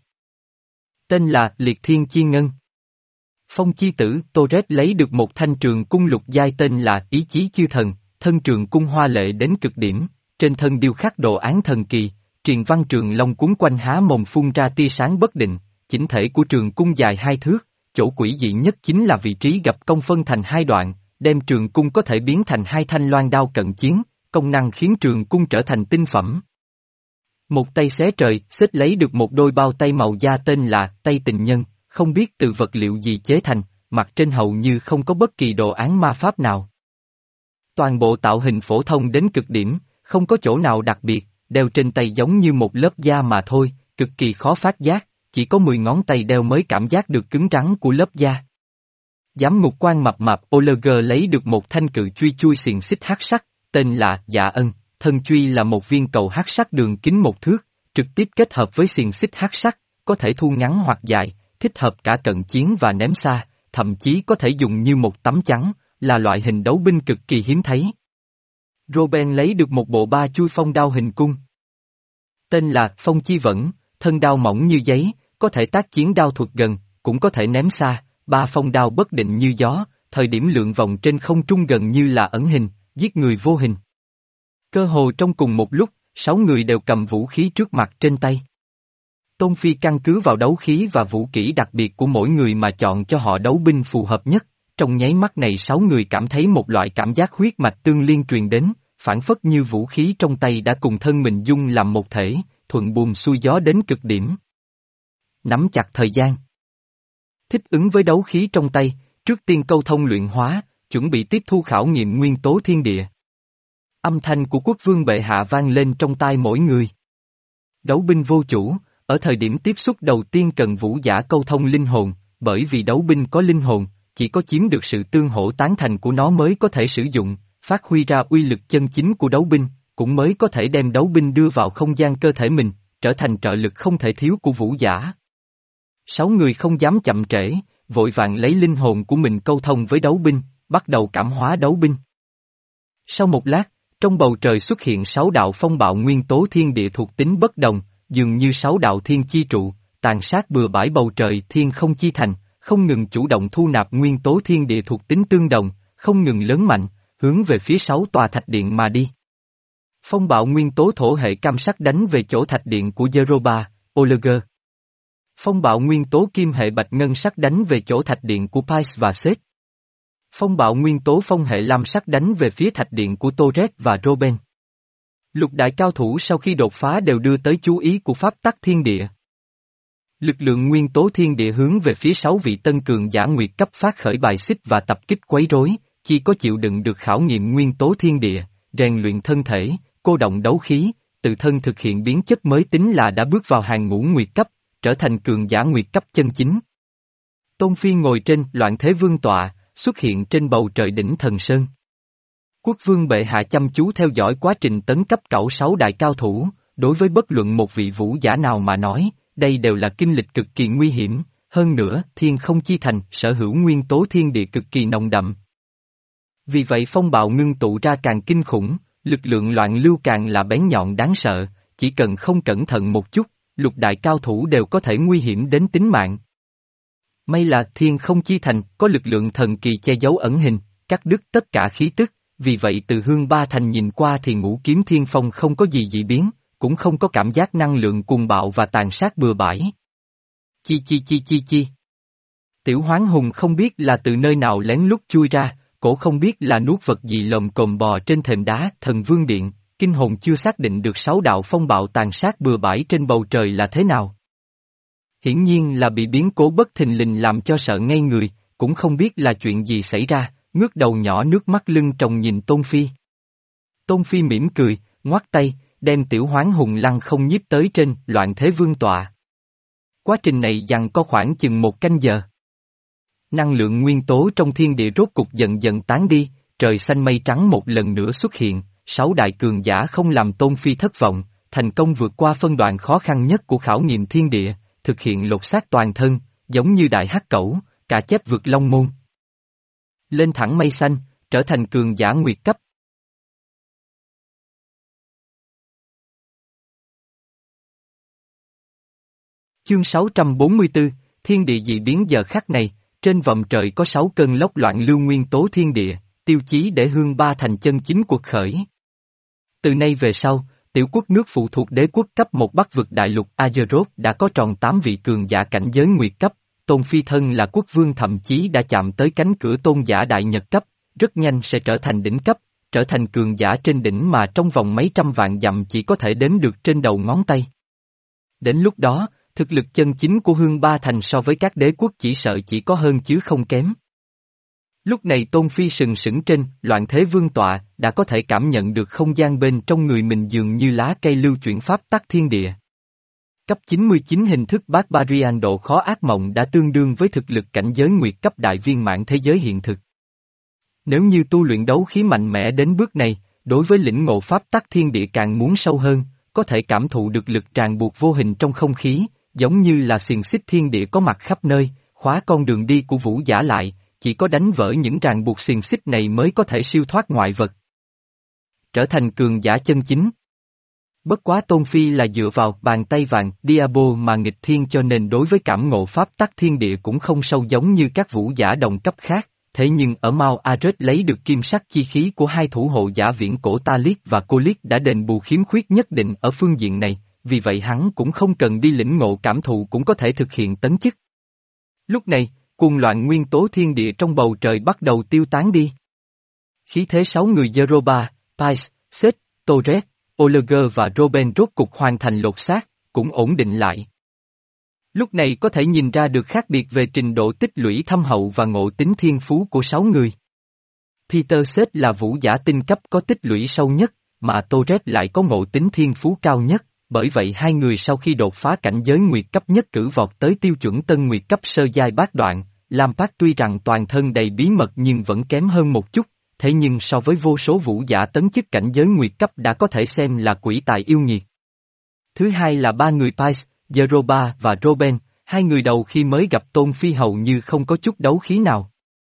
Tên là Liệt Thiên Chi Ngân. Phong chi tử, Torres lấy được một thanh trường cung lục giai tên là Ý Chí Chư Thần, thân trường cung hoa lệ đến cực điểm, trên thân điêu khắc đồ án thần kỳ, triền văn trường long cuốn quanh há mồm phun ra tia sáng bất định, chỉnh thể của trường cung dài hai thước, chỗ quỷ dị nhất chính là vị trí gập công phân thành hai đoạn, đem trường cung có thể biến thành hai thanh loan đao cận chiến, công năng khiến trường cung trở thành tinh phẩm. Một tay xé trời, xếp lấy được một đôi bao tay màu da tên là tay tình nhân, không biết từ vật liệu gì chế thành, mặt trên hầu như không có bất kỳ đồ án ma pháp nào. Toàn bộ tạo hình phổ thông đến cực điểm, không có chỗ nào đặc biệt, đeo trên tay giống như một lớp da mà thôi, cực kỳ khó phát giác, chỉ có mười ngón tay đeo mới cảm giác được cứng rắn của lớp da. Giám ngục quan mập mạp Oliver lấy được một thanh cự truy chui xiềng xích hắc sắc, tên là Dạ Ân, thân truy là một viên cầu hắc sắc đường kính một thước, trực tiếp kết hợp với xiềng xích hắc sắc, có thể thu ngắn hoặc dài, thích hợp cả cận chiến và ném xa, thậm chí có thể dùng như một tấm chắn, là loại hình đấu binh cực kỳ hiếm thấy. Robin lấy được một bộ ba chui phong đao hình cung. Tên là Phong Chi Vẫn, thân đao mỏng như giấy, có thể tác chiến đao thuật gần, cũng có thể ném xa, ba phong đao bất định như gió, thời điểm lượn vòng trên không trung gần như là ẩn hình, giết người vô hình. Cơ hồ trong cùng một lúc, sáu người đều cầm vũ khí trước mặt trên tay. Tôn Phi căn cứ vào đấu khí và vũ kỹ đặc biệt của mỗi người mà chọn cho họ đấu binh phù hợp nhất, trong nháy mắt này sáu người cảm thấy một loại cảm giác huyết mạch tương liên truyền đến, phản phất như vũ khí trong tay đã cùng thân mình dung làm một thể, thuận buồm xuôi gió đến cực điểm. Nắm chặt thời gian. Thích ứng với đấu khí trong tay, trước tiên câu thông luyện hóa, chuẩn bị tiếp thu khảo nghiệm nguyên tố thiên địa. Âm thanh của quốc vương bệ hạ vang lên trong tai mỗi người. Đấu binh vô chủ, ở thời điểm tiếp xúc đầu tiên cần vũ giả câu thông linh hồn, bởi vì đấu binh có linh hồn, chỉ có chiếm được sự tương hỗ tán thành của nó mới có thể sử dụng, phát huy ra uy lực chân chính của đấu binh, cũng mới có thể đem đấu binh đưa vào không gian cơ thể mình, trở thành trợ lực không thể thiếu của vũ giả. Sáu người không dám chậm trễ, vội vàng lấy linh hồn của mình câu thông với đấu binh, bắt đầu cảm hóa đấu binh. Sau một lát, trong bầu trời xuất hiện sáu đạo phong bạo nguyên tố thiên địa thuộc tính bất đồng, dường như sáu đạo thiên chi trụ, tàn sát bừa bãi bầu trời thiên không chi thành, không ngừng chủ động thu nạp nguyên tố thiên địa thuộc tính tương đồng, không ngừng lớn mạnh, hướng về phía sáu tòa thạch điện mà đi. Phong bạo nguyên tố thổ hệ cam sắc đánh về chỗ thạch điện của Zeroba, Oliver. Phong bạo nguyên tố kim hệ bạch ngân sắc đánh về chỗ thạch điện của Pais và Seth. Phong bạo nguyên tố phong hệ lam sắc đánh về phía thạch điện của Torres và Robin. Lục đại cao thủ sau khi đột phá đều đưa tới chú ý của pháp tắc thiên địa. Lực lượng nguyên tố thiên địa hướng về phía sáu vị tân cường giả nguyệt cấp phát khởi bài xích và tập kích quấy rối, chỉ có chịu đựng được khảo nghiệm nguyên tố thiên địa, rèn luyện thân thể, cô động đấu khí, tự thân thực hiện biến chất mới tính là đã bước vào hàng ngũ nguyệt cấp, trở thành cường giả nguyệt cấp chân chính. Tôn Phi ngồi trên loạn thế vương tọa, xuất hiện trên bầu trời đỉnh thần sơn. Quốc vương bệ hạ chăm chú theo dõi quá trình tấn cấp cẩu sáu đại cao thủ, đối với bất luận một vị vũ giả nào mà nói, đây đều là kinh lịch cực kỳ nguy hiểm, hơn nữa thiên không chi thành sở hữu nguyên tố thiên địa cực kỳ nồng đậm. Vì vậy phong bạo ngưng tụ ra càng kinh khủng, lực lượng loạn lưu càng là bén nhọn đáng sợ, chỉ cần không cẩn thận một chút, lục đại cao thủ đều có thể nguy hiểm đến tính mạng. May là thiên không chi thành có lực lượng thần kỳ che giấu ẩn hình, cắt đứt tất cả khí tức, vì vậy từ hương ba thành nhìn qua thì ngũ kiếm thiên phong không có gì dị biến, cũng không có cảm giác năng lượng cuồng bạo và tàn sát bừa bãi. Chi chi chi chi chi. Tiểu Hoán Hùng không biết là từ nơi nào lén lút chui ra, cổ không biết là nuốt vật gì lồm cồm bò trên thềm đá Thần Vương Điện, kinh hồn chưa xác định được sáu đạo phong bạo tàn sát bừa bãi trên bầu trời là thế nào. Hiển nhiên là bị biến cố bất thình lình làm cho sợ ngây người, cũng không biết là chuyện gì xảy ra, ngước đầu nhỏ nước mắt lưng tròng nhìn Tôn Phi. Tôn Phi mỉm cười, ngoắt tay, đem Tiểu Hoán Hùng lăng không nhiếp tới trên Loạn Thế Vương tọa. Quá trình này dằng có khoảng chừng một canh giờ. Năng lượng nguyên tố trong thiên địa rốt cục dần dần tán đi, trời xanh mây trắng một lần nữa xuất hiện, sáu đại cường giả không làm Tôn Phi thất vọng, thành công vượt qua phân đoạn khó khăn nhất của khảo nghiệm thiên địa, thực hiện lột xác toàn thân, giống như đại hắc cẩu, cả chép vượt long môn. Lên thẳng mây xanh, trở thành cường giả nguyệt cấp. Chương sáu trăm bốn mươi tư, Thiên địa dị biến giờ khắc này, trên vòm trời có sáu cơn lốc loạn lưu nguyên tố thiên địa, tiêu chí để Hương Ba Thành chân chính cuộc khởi. Từ nay về sau, tiểu quốc nước phụ thuộc đế quốc cấp một Bắc vực đại lục Azeroth đã có tròn tám vị cường giả cảnh giới nguyệt cấp, Tôn Phi thân là quốc vương thậm chí đã chạm tới cánh cửa tôn giả đại nhật cấp, rất nhanh sẽ trở thành đỉnh cấp, trở thành cường giả trên đỉnh mà trong vòng mấy trăm vạn dặm chỉ có thể đếm được trên đầu ngón tay. Đến lúc đó, thực lực chân chính của Hương Ba Thành so với các đế quốc chỉ sợ chỉ có hơn chứ không kém. Lúc này Tôn Phi sừng sững trên Loạn Thế Vương tọa, đã có thể cảm nhận được không gian bên trong người mình dường như lá cây lưu chuyển pháp tắc thiên địa. Cấp chín mươi chín hình thức Barbarian độ khó ác mộng đã tương đương với thực lực cảnh giới nguyệt cấp đại viên mãn thế giới hiện thực. Nếu như tu luyện đấu khí mạnh mẽ đến bước này, đối với lĩnh ngộ pháp tắc thiên địa càng muốn sâu hơn, có thể cảm thụ được lực ràng buộc vô hình trong không khí, giống như là xiềng xích thiên địa có mặt khắp nơi, khóa con đường đi của vũ giả lại, chỉ có đánh vỡ những ràng buộc xiềng xích này mới có thể siêu thoát ngoại vật. Trở thành cường giả chân chính. Bất quá Tôn Phi là dựa vào bàn tay vàng Diablo mà nghịch thiên cho nên đối với cảm ngộ pháp tắc thiên địa cũng không sâu giống như các vũ giả đồng cấp khác, thế nhưng ở Mao Aret lấy được kim sắc chi khí của hai thủ hộ giả viễn cổ Talit và Colit đã đền bù khiếm khuyết nhất định ở phương diện này, vì vậy hắn cũng không cần đi lĩnh ngộ cảm thụ cũng có thể thực hiện tấn chức. Lúc này, cuồng loạn nguyên tố thiên địa trong bầu trời bắt đầu tiêu tán đi. Khí thế sáu người Yeroba, Pais, Seth, Torres, Oleger và Roben rốt cục hoàn thành lột xác, cũng ổn định lại. Lúc này có thể nhìn ra được khác biệt về trình độ tích lũy thâm hậu và ngộ tính thiên phú của sáu người. Peter Seth là vũ giả tinh cấp có tích lũy sâu nhất, mà Torres lại có ngộ tính thiên phú cao nhất, bởi vậy hai người sau khi đột phá cảnh giới nguyệt cấp nhất cử vọt tới tiêu chuẩn tân nguyệt cấp sơ giai bát đoạn, Lampard tuy rằng toàn thân đầy bí mật nhưng vẫn kém hơn một chút, thế nhưng so với vô số vũ giả tấn chức cảnh giới nguyệt cấp đã có thể xem là quỷ tài yêu nghiệt. Thứ hai là ba người Pais, Yeroba và Roben, hai người đầu khi mới gặp Tôn Phi hầu như không có chút đấu khí nào.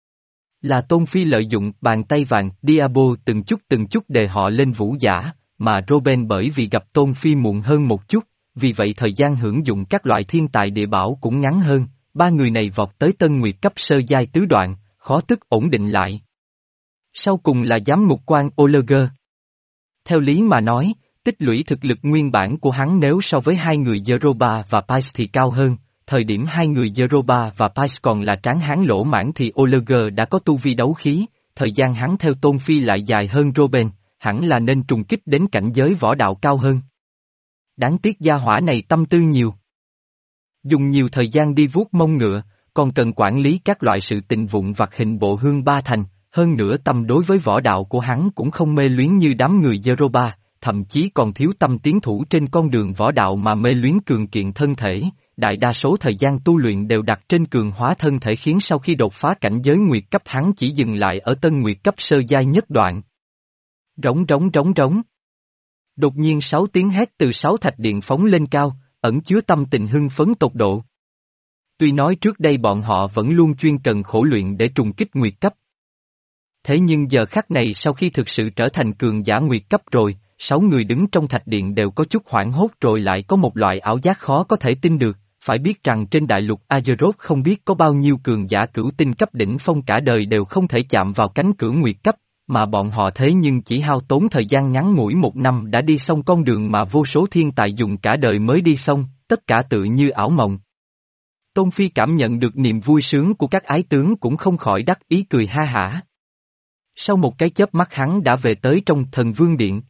Là Tôn Phi lợi dụng bàn tay vàng Diablo từng chút từng chút đề họ lên vũ giả, mà Roben bởi vì gặp Tôn Phi muộn hơn một chút, vì vậy thời gian hưởng dụng các loại thiên tài địa bảo cũng ngắn hơn, ba người này vọt tới tân nguyệt cấp sơ giai tứ đoạn, khó tức ổn định lại. Sau cùng là giám ngục quan Oleger. Theo lý mà nói, tích lũy thực lực nguyên bản của hắn nếu so với hai người Yeroba và Pais thì cao hơn, thời điểm hai người Yeroba và Pais còn là tráng hán lỗ mãn thì Oleger đã có tu vi đấu khí, thời gian hắn theo Tôn Phi lại dài hơn Roben, hẳn là nên trùng kích đến cảnh giới võ đạo cao hơn. Đáng tiếc gia hỏa này tâm tư nhiều. Dùng nhiều thời gian đi vuốt mông ngựa, còn cần quản lý các loại sự tình vụn vặt hình bộ Hương Ba Thành, hơn nữa tâm đối với võ đạo của hắn cũng không mê luyến như đám người Yeroba, thậm chí còn thiếu tâm tiến thủ trên con đường võ đạo mà mê luyến cường kiện thân thể, đại đa số thời gian tu luyện đều đặt trên cường hóa thân thể khiến sau khi đột phá cảnh giới nguyệt cấp hắn chỉ dừng lại ở tân nguyệt cấp sơ giai nhất đoạn. Rống rống rống rống. Đột nhiên sáu tiếng hét từ sáu thạch điện phóng lên cao, ẩn chứa tâm tình hưng phấn tột độ. Tuy nói trước đây bọn họ vẫn luôn chuyên cần khổ luyện để trùng kích nguyệt cấp. Thế nhưng giờ khắc này sau khi thực sự trở thành cường giả nguyệt cấp rồi, sáu người đứng trong thạch điện đều có chút hoảng hốt rồi lại có một loại ảo giác khó có thể tin được, phải biết rằng trên đại lục Azeroth không biết có bao nhiêu cường giả cửu tinh cấp đỉnh phong cả đời đều không thể chạm vào cánh cửa nguyệt cấp, mà bọn họ thế nhưng chỉ hao tốn thời gian ngắn ngủi một năm đã đi xong con đường mà vô số thiên tài dùng cả đời mới đi xong, tất cả tự như ảo mộng. Tôn Phi cảm nhận được niềm vui sướng của các ái tướng cũng không khỏi đắc ý cười ha hả. Sau một cái chớp mắt hắn đã về tới trong thần vương điện.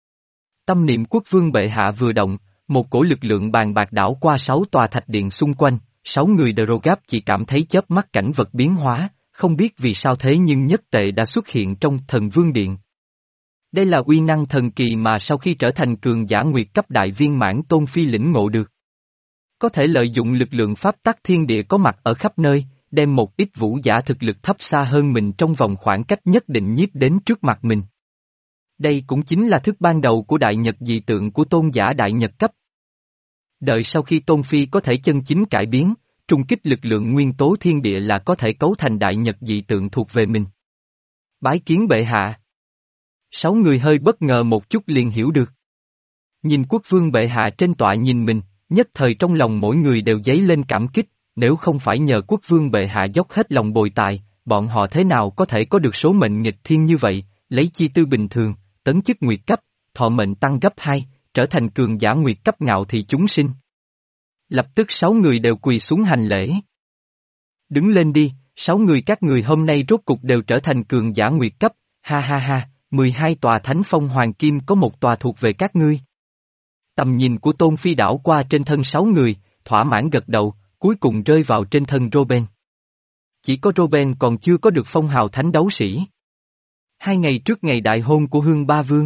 Tâm niệm quốc vương bệ hạ vừa động, một cổ lực lượng bàn bạc đảo qua sáu tòa thạch điện xung quanh, sáu người Drogap chỉ cảm thấy chớp mắt cảnh vật biến hóa, không biết vì sao thế nhưng nhất tệ đã xuất hiện trong thần vương điện. Đây là uy năng thần kỳ mà sau khi trở thành cường giả nguyệt cấp đại viên mãn Tôn Phi lĩnh ngộ được. Có thể lợi dụng lực lượng pháp tắc thiên địa có mặt ở khắp nơi, đem một ít vũ giả thực lực thấp xa hơn mình trong vòng khoảng cách nhất định nhiếp đến trước mặt mình. Đây cũng chính là thức ban đầu của đại nhật dị tượng của tôn giả đại nhật cấp. Đợi sau khi Tôn Phi có thể chân chính cải biến, trung kích lực lượng nguyên tố thiên địa là có thể cấu thành đại nhật dị tượng thuộc về mình. Bái kiến bệ hạ. Sáu người hơi bất ngờ một chút liền hiểu được. Nhìn quốc vương bệ hạ trên tọa nhìn mình, nhất thời trong lòng mỗi người đều dấy lên cảm kích, nếu không phải nhờ quốc vương bệ hạ dốc hết lòng bồi tài, bọn họ thế nào có thể có được số mệnh nghịch thiên như vậy, lấy chi tư bình thường, tấn chức nguyệt cấp, thọ mệnh tăng gấp hai, trở thành cường giả nguyệt cấp ngạo thị chúng sinh. Lập tức sáu người đều quỳ xuống hành lễ. Đứng lên đi, sáu người các người hôm nay rốt cục đều trở thành cường giả nguyệt cấp, ha ha ha, mười hai tòa thánh phong hoàng kim có một tòa thuộc về các ngươi. Tầm nhìn của Tôn Phi đảo qua trên thân sáu người, thỏa mãn gật đầu, cuối cùng rơi vào trên thân Roben. Chỉ có Roben còn chưa có được phong hào thánh đấu sĩ. Hai ngày trước ngày đại hôn của Hương Ba Vương.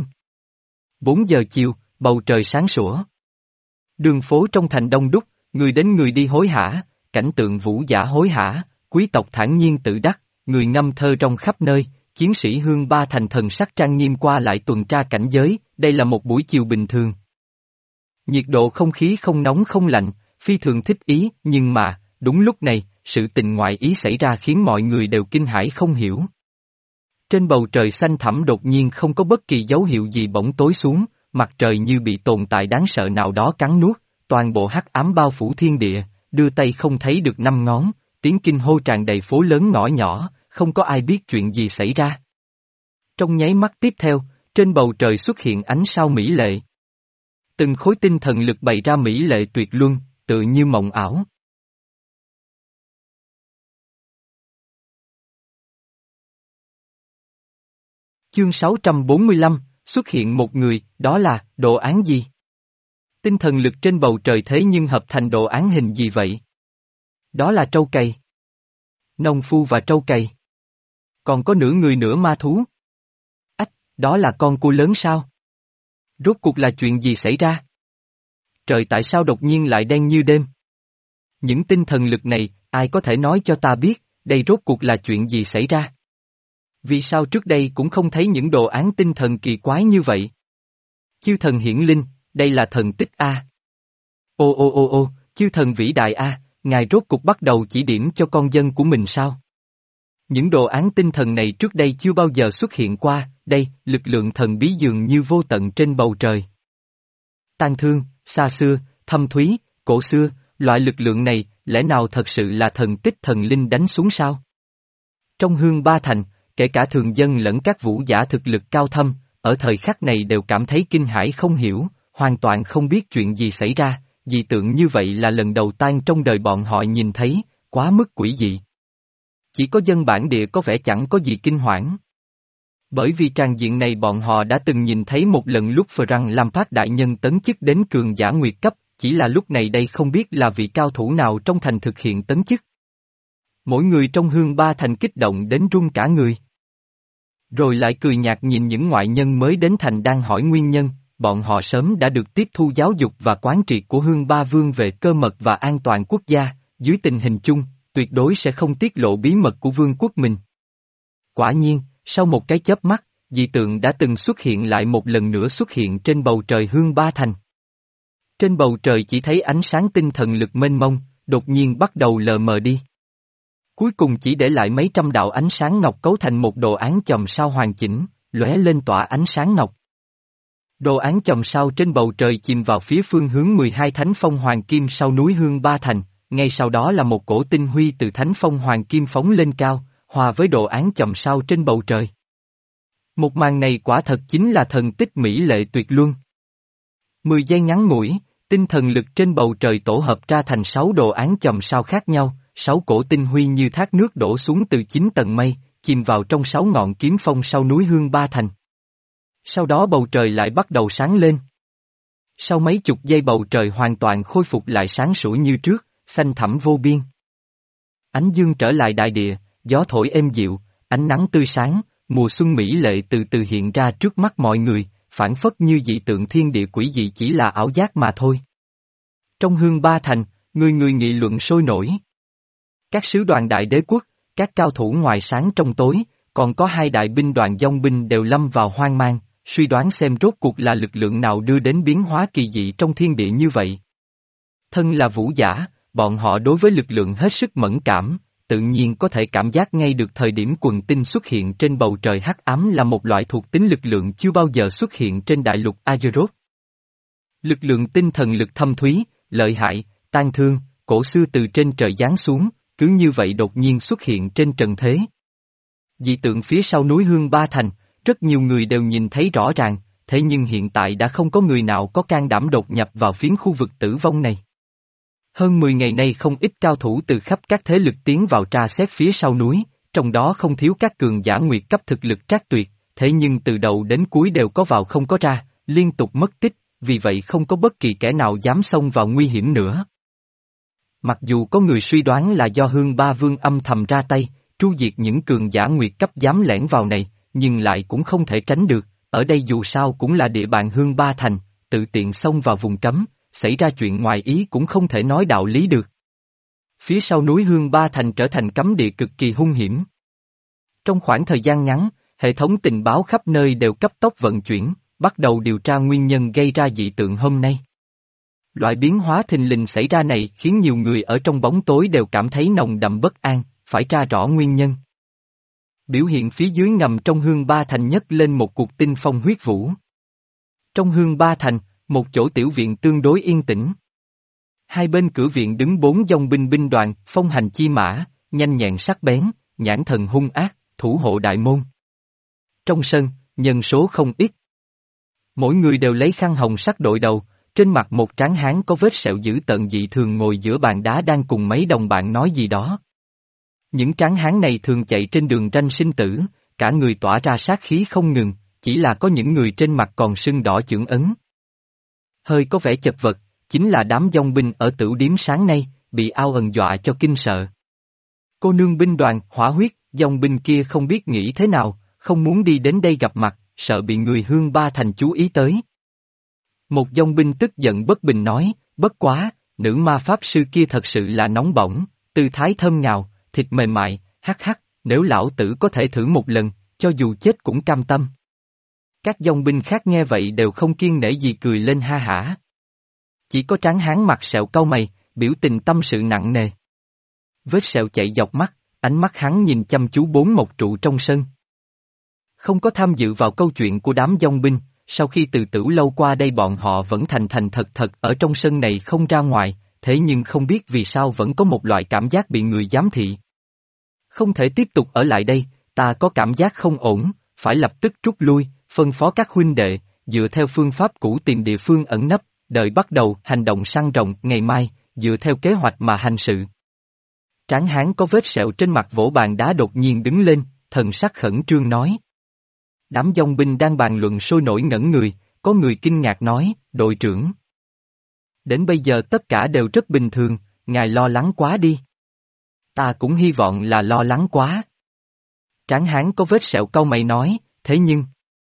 Bốn giờ chiều, bầu trời sáng sủa. Đường phố trong thành đông đúc, người đến người đi hối hả, cảnh tượng vũ giả hối hả, quý tộc thản nhiên tự đắc, người ngâm thơ trong khắp nơi, chiến sĩ Hương Ba thành thần sắc trang nghiêm qua lại tuần tra cảnh giới, đây là một buổi chiều bình thường. Nhiệt độ không khí không nóng không lạnh, phi thường thích ý, nhưng mà, đúng lúc này, sự tình ngoại ý xảy ra khiến mọi người đều kinh hãi không hiểu. Trên bầu trời xanh thẳm đột nhiên không có bất kỳ dấu hiệu gì bỗng tối xuống, mặt trời như bị tồn tại đáng sợ nào đó cắn nuốt, toàn bộ hắc ám bao phủ thiên địa, đưa tay không thấy được năm ngón, tiếng kinh hô tràn đầy phố lớn ngõ nhỏ, không có ai biết chuyện gì xảy ra. Trong nháy mắt tiếp theo, trên bầu trời xuất hiện ánh sao mỹ lệ. Từng khối tinh thần lực bày ra mỹ lệ tuyệt luân, tự như mộng ảo. Chương sáu trăm bốn mươi lăm, xuất hiện một người, đó là, đồ án gì? Tinh thần lực trên bầu trời thế nhưng hợp thành đồ án hình gì vậy? Đó là trâu cày. Nông phu và trâu cày. Còn có nửa người nửa ma thú. Ách, đó là con cua lớn sao? Rốt cuộc là chuyện gì xảy ra? Trời tại sao đột nhiên lại đen như đêm? Những tinh thần lực này, ai có thể nói cho ta biết, đây rốt cuộc là chuyện gì xảy ra? Vì sao trước đây cũng không thấy những đồ án tinh thần kỳ quái như vậy? Chư thần hiển linh, đây là thần tích A. Ô ô ô ô, chư thần vĩ đại A, ngài rốt cuộc bắt đầu chỉ điểm cho con dân của mình sao? Những đồ án tinh thần này trước đây chưa bao giờ xuất hiện qua, đây, lực lượng thần bí dường như vô tận trên bầu trời. Tang thương, xa xưa, thâm thúy, cổ xưa, loại lực lượng này, lẽ nào thật sự là thần tích thần linh đánh xuống sao? Trong Hương Ba Thành, kể cả thường dân lẫn các vũ giả thực lực cao thâm, ở thời khắc này đều cảm thấy kinh hãi không hiểu, hoàn toàn không biết chuyện gì xảy ra, dị tượng như vậy là lần đầu tiên trong đời bọn họ nhìn thấy, quá mức quỷ dị. Chỉ có dân bản địa có vẻ chẳng có gì kinh hoảng. Bởi vì tràng diện này bọn họ đã từng nhìn thấy một lần lúc Phật làm phát đại nhân tấn chức đến cường giả nguyệt cấp, chỉ là lúc này đây không biết là vị cao thủ nào trong thành thực hiện tấn chức. Mỗi người trong Hương Ba Thành kích động đến run cả người. Rồi lại cười nhạt nhìn những ngoại nhân mới đến thành đang hỏi nguyên nhân, bọn họ sớm đã được tiếp thu giáo dục và quán triệt của Hương Ba Vương về cơ mật và an toàn quốc gia, dưới tình hình chung, tuyệt đối sẽ không tiết lộ bí mật của vương quốc mình. Quả nhiên, sau một cái chớp mắt, dị tượng đã từng xuất hiện lại một lần nữa xuất hiện trên bầu trời Hương Ba Thành. Trên bầu trời chỉ thấy ánh sáng tinh thần lực mênh mông, đột nhiên bắt đầu lờ mờ đi. Cuối cùng chỉ để lại mấy trăm đạo ánh sáng ngọc cấu thành một đồ án chòm sao hoàn chỉnh, lóe lên tỏa ánh sáng ngọc. Đồ án chòm sao trên bầu trời chìm vào phía phương hướng mười hai thánh phong hoàng kim sau núi Hương Ba Thành, ngay sau đó là một cổ tinh huy từ thánh phong hoàng kim phóng lên cao, hòa với đồ án chòm sao trên bầu trời. Một màn này quả thật chính là thần tích mỹ lệ tuyệt luân. Mười giây ngắn ngủi, Tinh thần lực trên bầu trời tổ hợp ra thành sáu đồ án chòm sao khác nhau, sáu cổ tinh huy như thác nước đổ xuống từ chín tầng mây, chìm vào trong sáu ngọn kiếm phong sau núi Hương Ba Thành. Sau đó bầu trời lại bắt đầu sáng lên. Sau mấy chục giây bầu trời hoàn toàn khôi phục lại sáng sủa như trước, xanh thẳm vô biên. Ánh dương trở lại đại địa, gió thổi êm dịu, ánh nắng tươi sáng, mùa xuân mỹ lệ từ từ hiện ra trước mắt mọi người, phảng phất như dị tượng thiên địa quỷ dị chỉ là ảo giác mà thôi. Trong Hương Ba Thành, người người nghị luận sôi nổi. Các sứ đoàn đại đế quốc, các cao thủ ngoài sáng trong tối, còn có hai đại binh đoàn dòng binh đều lâm vào hoang mang, suy đoán xem rốt cuộc là lực lượng nào đưa đến biến hóa kỳ dị trong thiên địa như vậy. Thân là vũ giả, bọn họ đối với lực lượng hết sức mẫn cảm, tự nhiên có thể cảm giác ngay được thời điểm quần tinh xuất hiện trên bầu trời hắc ám là một loại thuộc tính lực lượng chưa bao giờ xuất hiện trên đại lục Azeroth. Lực lượng tinh thần lực thâm thúy, lợi hại, tan thương, cổ xưa từ trên trời giáng xuống, cứ như vậy đột nhiên xuất hiện trên trần thế. Dị tượng phía sau núi Hương Ba Thành, rất nhiều người đều nhìn thấy rõ ràng, thế nhưng hiện tại đã không có người nào có can đảm đột nhập vào phiến khu vực tử vong này. Hơn mười ngày nay không ít cao thủ từ khắp các thế lực tiến vào tra xét phía sau núi, trong đó không thiếu các cường giả nguyệt cấp thực lực trác tuyệt, thế nhưng từ đầu đến cuối đều có vào không có ra, liên tục mất tích, vì vậy không có bất kỳ kẻ nào dám xông vào nguy hiểm nữa. Mặc dù có người suy đoán là do Hương Ba Vương âm thầm ra tay, tru diệt những cường giả nguyệt cấp dám lẻn vào này, nhưng lại cũng không thể tránh được, ở đây dù sao cũng là địa bàn Hương Ba Thành, tự tiện xông vào vùng cấm, xảy ra chuyện ngoài ý cũng không thể nói đạo lý được. Phía sau núi Hương Ba Thành trở thành cấm địa cực kỳ hung hiểm. Trong khoảng thời gian ngắn, hệ thống tình báo khắp nơi đều cấp tốc vận chuyển, bắt đầu điều tra nguyên nhân gây ra dị tượng hôm nay. Loại biến hóa thình lình xảy ra này khiến nhiều người ở trong bóng tối đều cảm thấy nồng đậm bất an, phải tra rõ nguyên nhân. Biểu hiện phía dưới ngầm trong Hương Ba Thành nhấc lên một cuộc tinh phong huyết vũ. Trong Hương Ba Thành, một chỗ tiểu viện tương đối yên tĩnh. Hai bên cửa viện đứng bốn dòng binh binh đoàn, phong hành chi mã, nhanh nhẹn sắc bén, nhãn thần hung ác, thủ hộ đại môn. Trong sân, nhân số không ít. Mỗi người đều lấy khăn hồng sắc đội đầu, trên mặt một tráng hán có vết sẹo dữ tợn dị thường ngồi giữa bàn đá đang cùng mấy đồng bạn nói gì đó. Những tráng hán này thường chạy trên đường tranh sinh tử, cả người tỏa ra sát khí không ngừng, chỉ là có những người trên mặt còn sưng đỏ chưởng ấn. Hơi có vẻ chật vật, chính là đám dòng binh ở Tửu Điếm sáng nay, bị ao ẩn dọa cho kinh sợ. Cô nương binh đoàn, hỏa huyết, dòng binh kia không biết nghĩ thế nào, không muốn đi đến đây gặp mặt, sợ bị người Hương Ba Thành chú ý tới. Một dòng binh tức giận bất bình nói, bất quá, nữ ma pháp sư kia thật sự là nóng bỏng, tư thái thơm ngào, thịt mềm mại, hắc hắc, nếu lão tử có thể thử một lần, cho dù chết cũng cam tâm. Các dòng binh khác nghe vậy đều không kiêng nể gì cười lên ha hả. Chỉ có tráng hán mặt sẹo cau mày, biểu tình tâm sự nặng nề. Vết sẹo chạy dọc mắt, ánh mắt hắn nhìn chăm chú bốn mộc trụ trong sân. Không có tham dự vào câu chuyện của đám dòng binh, sau khi từ Tửu Lâu qua đây bọn họ vẫn thành thành thật thật ở trong sân này không ra ngoài, thế nhưng không biết vì sao vẫn có một loại cảm giác bị người giám thị. Không thể tiếp tục ở lại đây, ta có cảm giác không ổn, phải lập tức rút lui, phân phó các huynh đệ, dựa theo phương pháp cũ tìm địa phương ẩn nấp, đợi bắt đầu hành động săn rồng ngày mai, dựa theo kế hoạch mà hành sự. Tráng hán có vết sẹo trên mặt vỗ bàn đá đột nhiên đứng lên, thần sắc khẩn trương nói. Đám dòng binh đang bàn luận sôi nổi ngẩn người, có người kinh ngạc nói, đội trưởng. Đến bây giờ tất cả đều rất bình thường, ngài lo lắng quá đi. Ta cũng hy vọng là lo lắng quá. Tráng hán có vết sẹo cau mày nói, thế nhưng...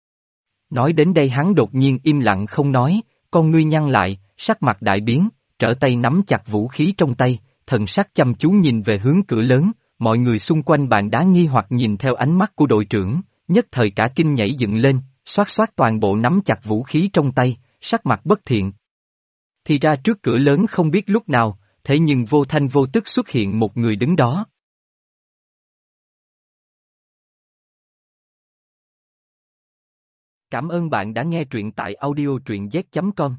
Nói đến đây hắn đột nhiên im lặng không nói, con ngươi nhăn lại, sắc mặt đại biến, trở tay nắm chặt vũ khí trong tay, thần sắc chăm chú nhìn về hướng cửa lớn, mọi người xung quanh bàn đá nghi hoặc nhìn theo ánh mắt của đội trưởng, nhất thời cả kinh nhảy dựng lên, xoát xoát toàn bộ nắm chặt vũ khí trong tay, sắc mặt bất thiện. Thì ra trước cửa lớn không biết lúc nào, thế nhưng vô thanh vô tức xuất hiện một người đứng đó. Cảm ơn bạn đã nghe truyện tại audio truyện z chấm com.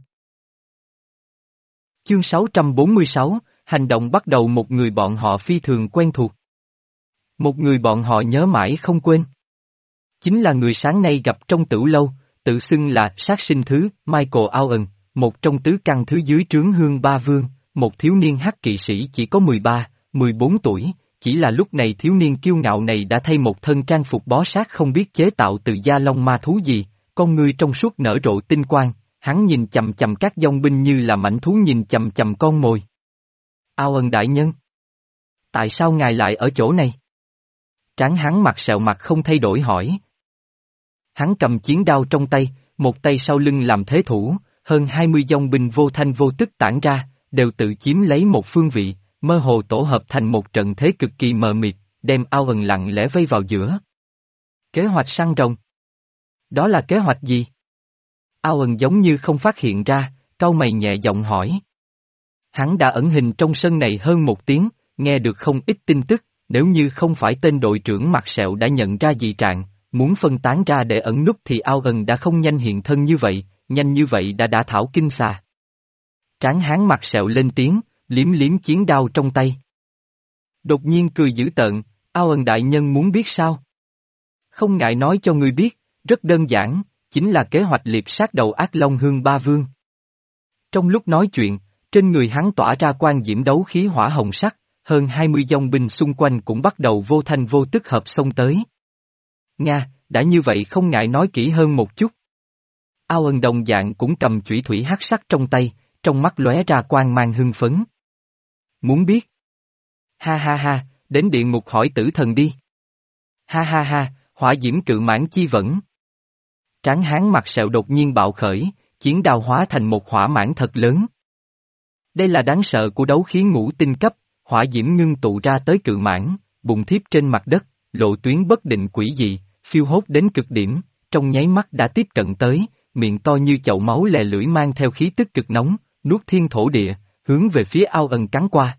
Chương sáu trăm bốn mươi sáu, hành động bắt đầu. Một người bọn họ phi thường quen thuộc. Một người bọn họ nhớ mãi không quên. Chính là người sáng nay gặp trong Tửu Lâu, tự xưng là sát sinh thứ, Michael Owen, một trong tứ căn thứ dưới trướng Hương Ba Vương, một thiếu niên hắc kỵ sĩ chỉ có mười ba, mười bốn tuổi, chỉ là lúc này thiếu niên kiêu ngạo này đã thay một thân trang phục bó sát không biết chế tạo từ da lông ma thú gì, con ngươi trong suốt nở rộ tinh quang, hắn nhìn chầm chầm các dòng binh như là mãnh thú nhìn chầm chầm con mồi. Ao Ân đại nhân. Tại sao ngài lại ở chỗ này? Trán hắn mặt sẹo mặt không thay đổi hỏi. Hắn cầm chiến đao trong tay, một tay sau lưng làm thế thủ, hơn hai mươi dòng binh vô thanh vô tức tản ra, đều tự chiếm lấy một phương vị, mơ hồ tổ hợp thành một trận thế cực kỳ mờ mịt, đem Ao Ân lặng lẽ vây vào giữa. Kế hoạch săn rồng. Đó là kế hoạch gì? Ao Ân giống như không phát hiện ra, cau mày nhẹ giọng hỏi. Hắn đã ẩn hình trong sân này hơn một tiếng, nghe được không ít tin tức, nếu như không phải tên đội trưởng mặt sẹo đã nhận ra dị trạng, muốn phân tán ra để ẩn núp thì Ao Ân đã không nhanh hiện thân như vậy, nhanh như vậy đã đã thảo kinh xà. Tráng hán mặt sẹo lên tiếng, liếm liếm chiến đao trong tay. Đột nhiên cười dữ tợn, Ao Ân đại nhân muốn biết sao? Không ngại nói cho ngươi biết, rất đơn giản, chính là kế hoạch liệp sát đầu ác long Hương Ba Vương. Trong lúc nói chuyện, trên người hắn tỏa ra quang diễm đấu khí hỏa hồng sắc, hơn hai mươi dòng binh xung quanh cũng bắt đầu vô thanh vô tức hợp xông tới. Nga, đã như vậy không ngại nói kỹ hơn một chút. Ao Ân đồng dạng cũng cầm chủy thủy hắc sắc trong tay, trong mắt lóe ra quang mang hưng phấn. Muốn biết? Ha ha ha, đến địa ngục hỏi tử thần đi. Ha ha ha, hỏa diễm cự mãn chi vẫn. Tráng hán mặt sẹo đột nhiên bạo khởi, chiến đao hóa thành một hỏa mãn thật lớn. Đây là đáng sợ của đấu khí ngũ tinh cấp, hỏa diễm ngưng tụ ra tới cự mãn, bùng thiếp trên mặt đất, lộ tuyến bất định quỷ dị, phiêu hốt đến cực điểm, trong nháy mắt đã tiếp cận tới, miệng to như chậu máu lè lưỡi mang theo khí tức cực nóng, nuốt thiên thổ địa, hướng về phía Ao Ân cắn qua.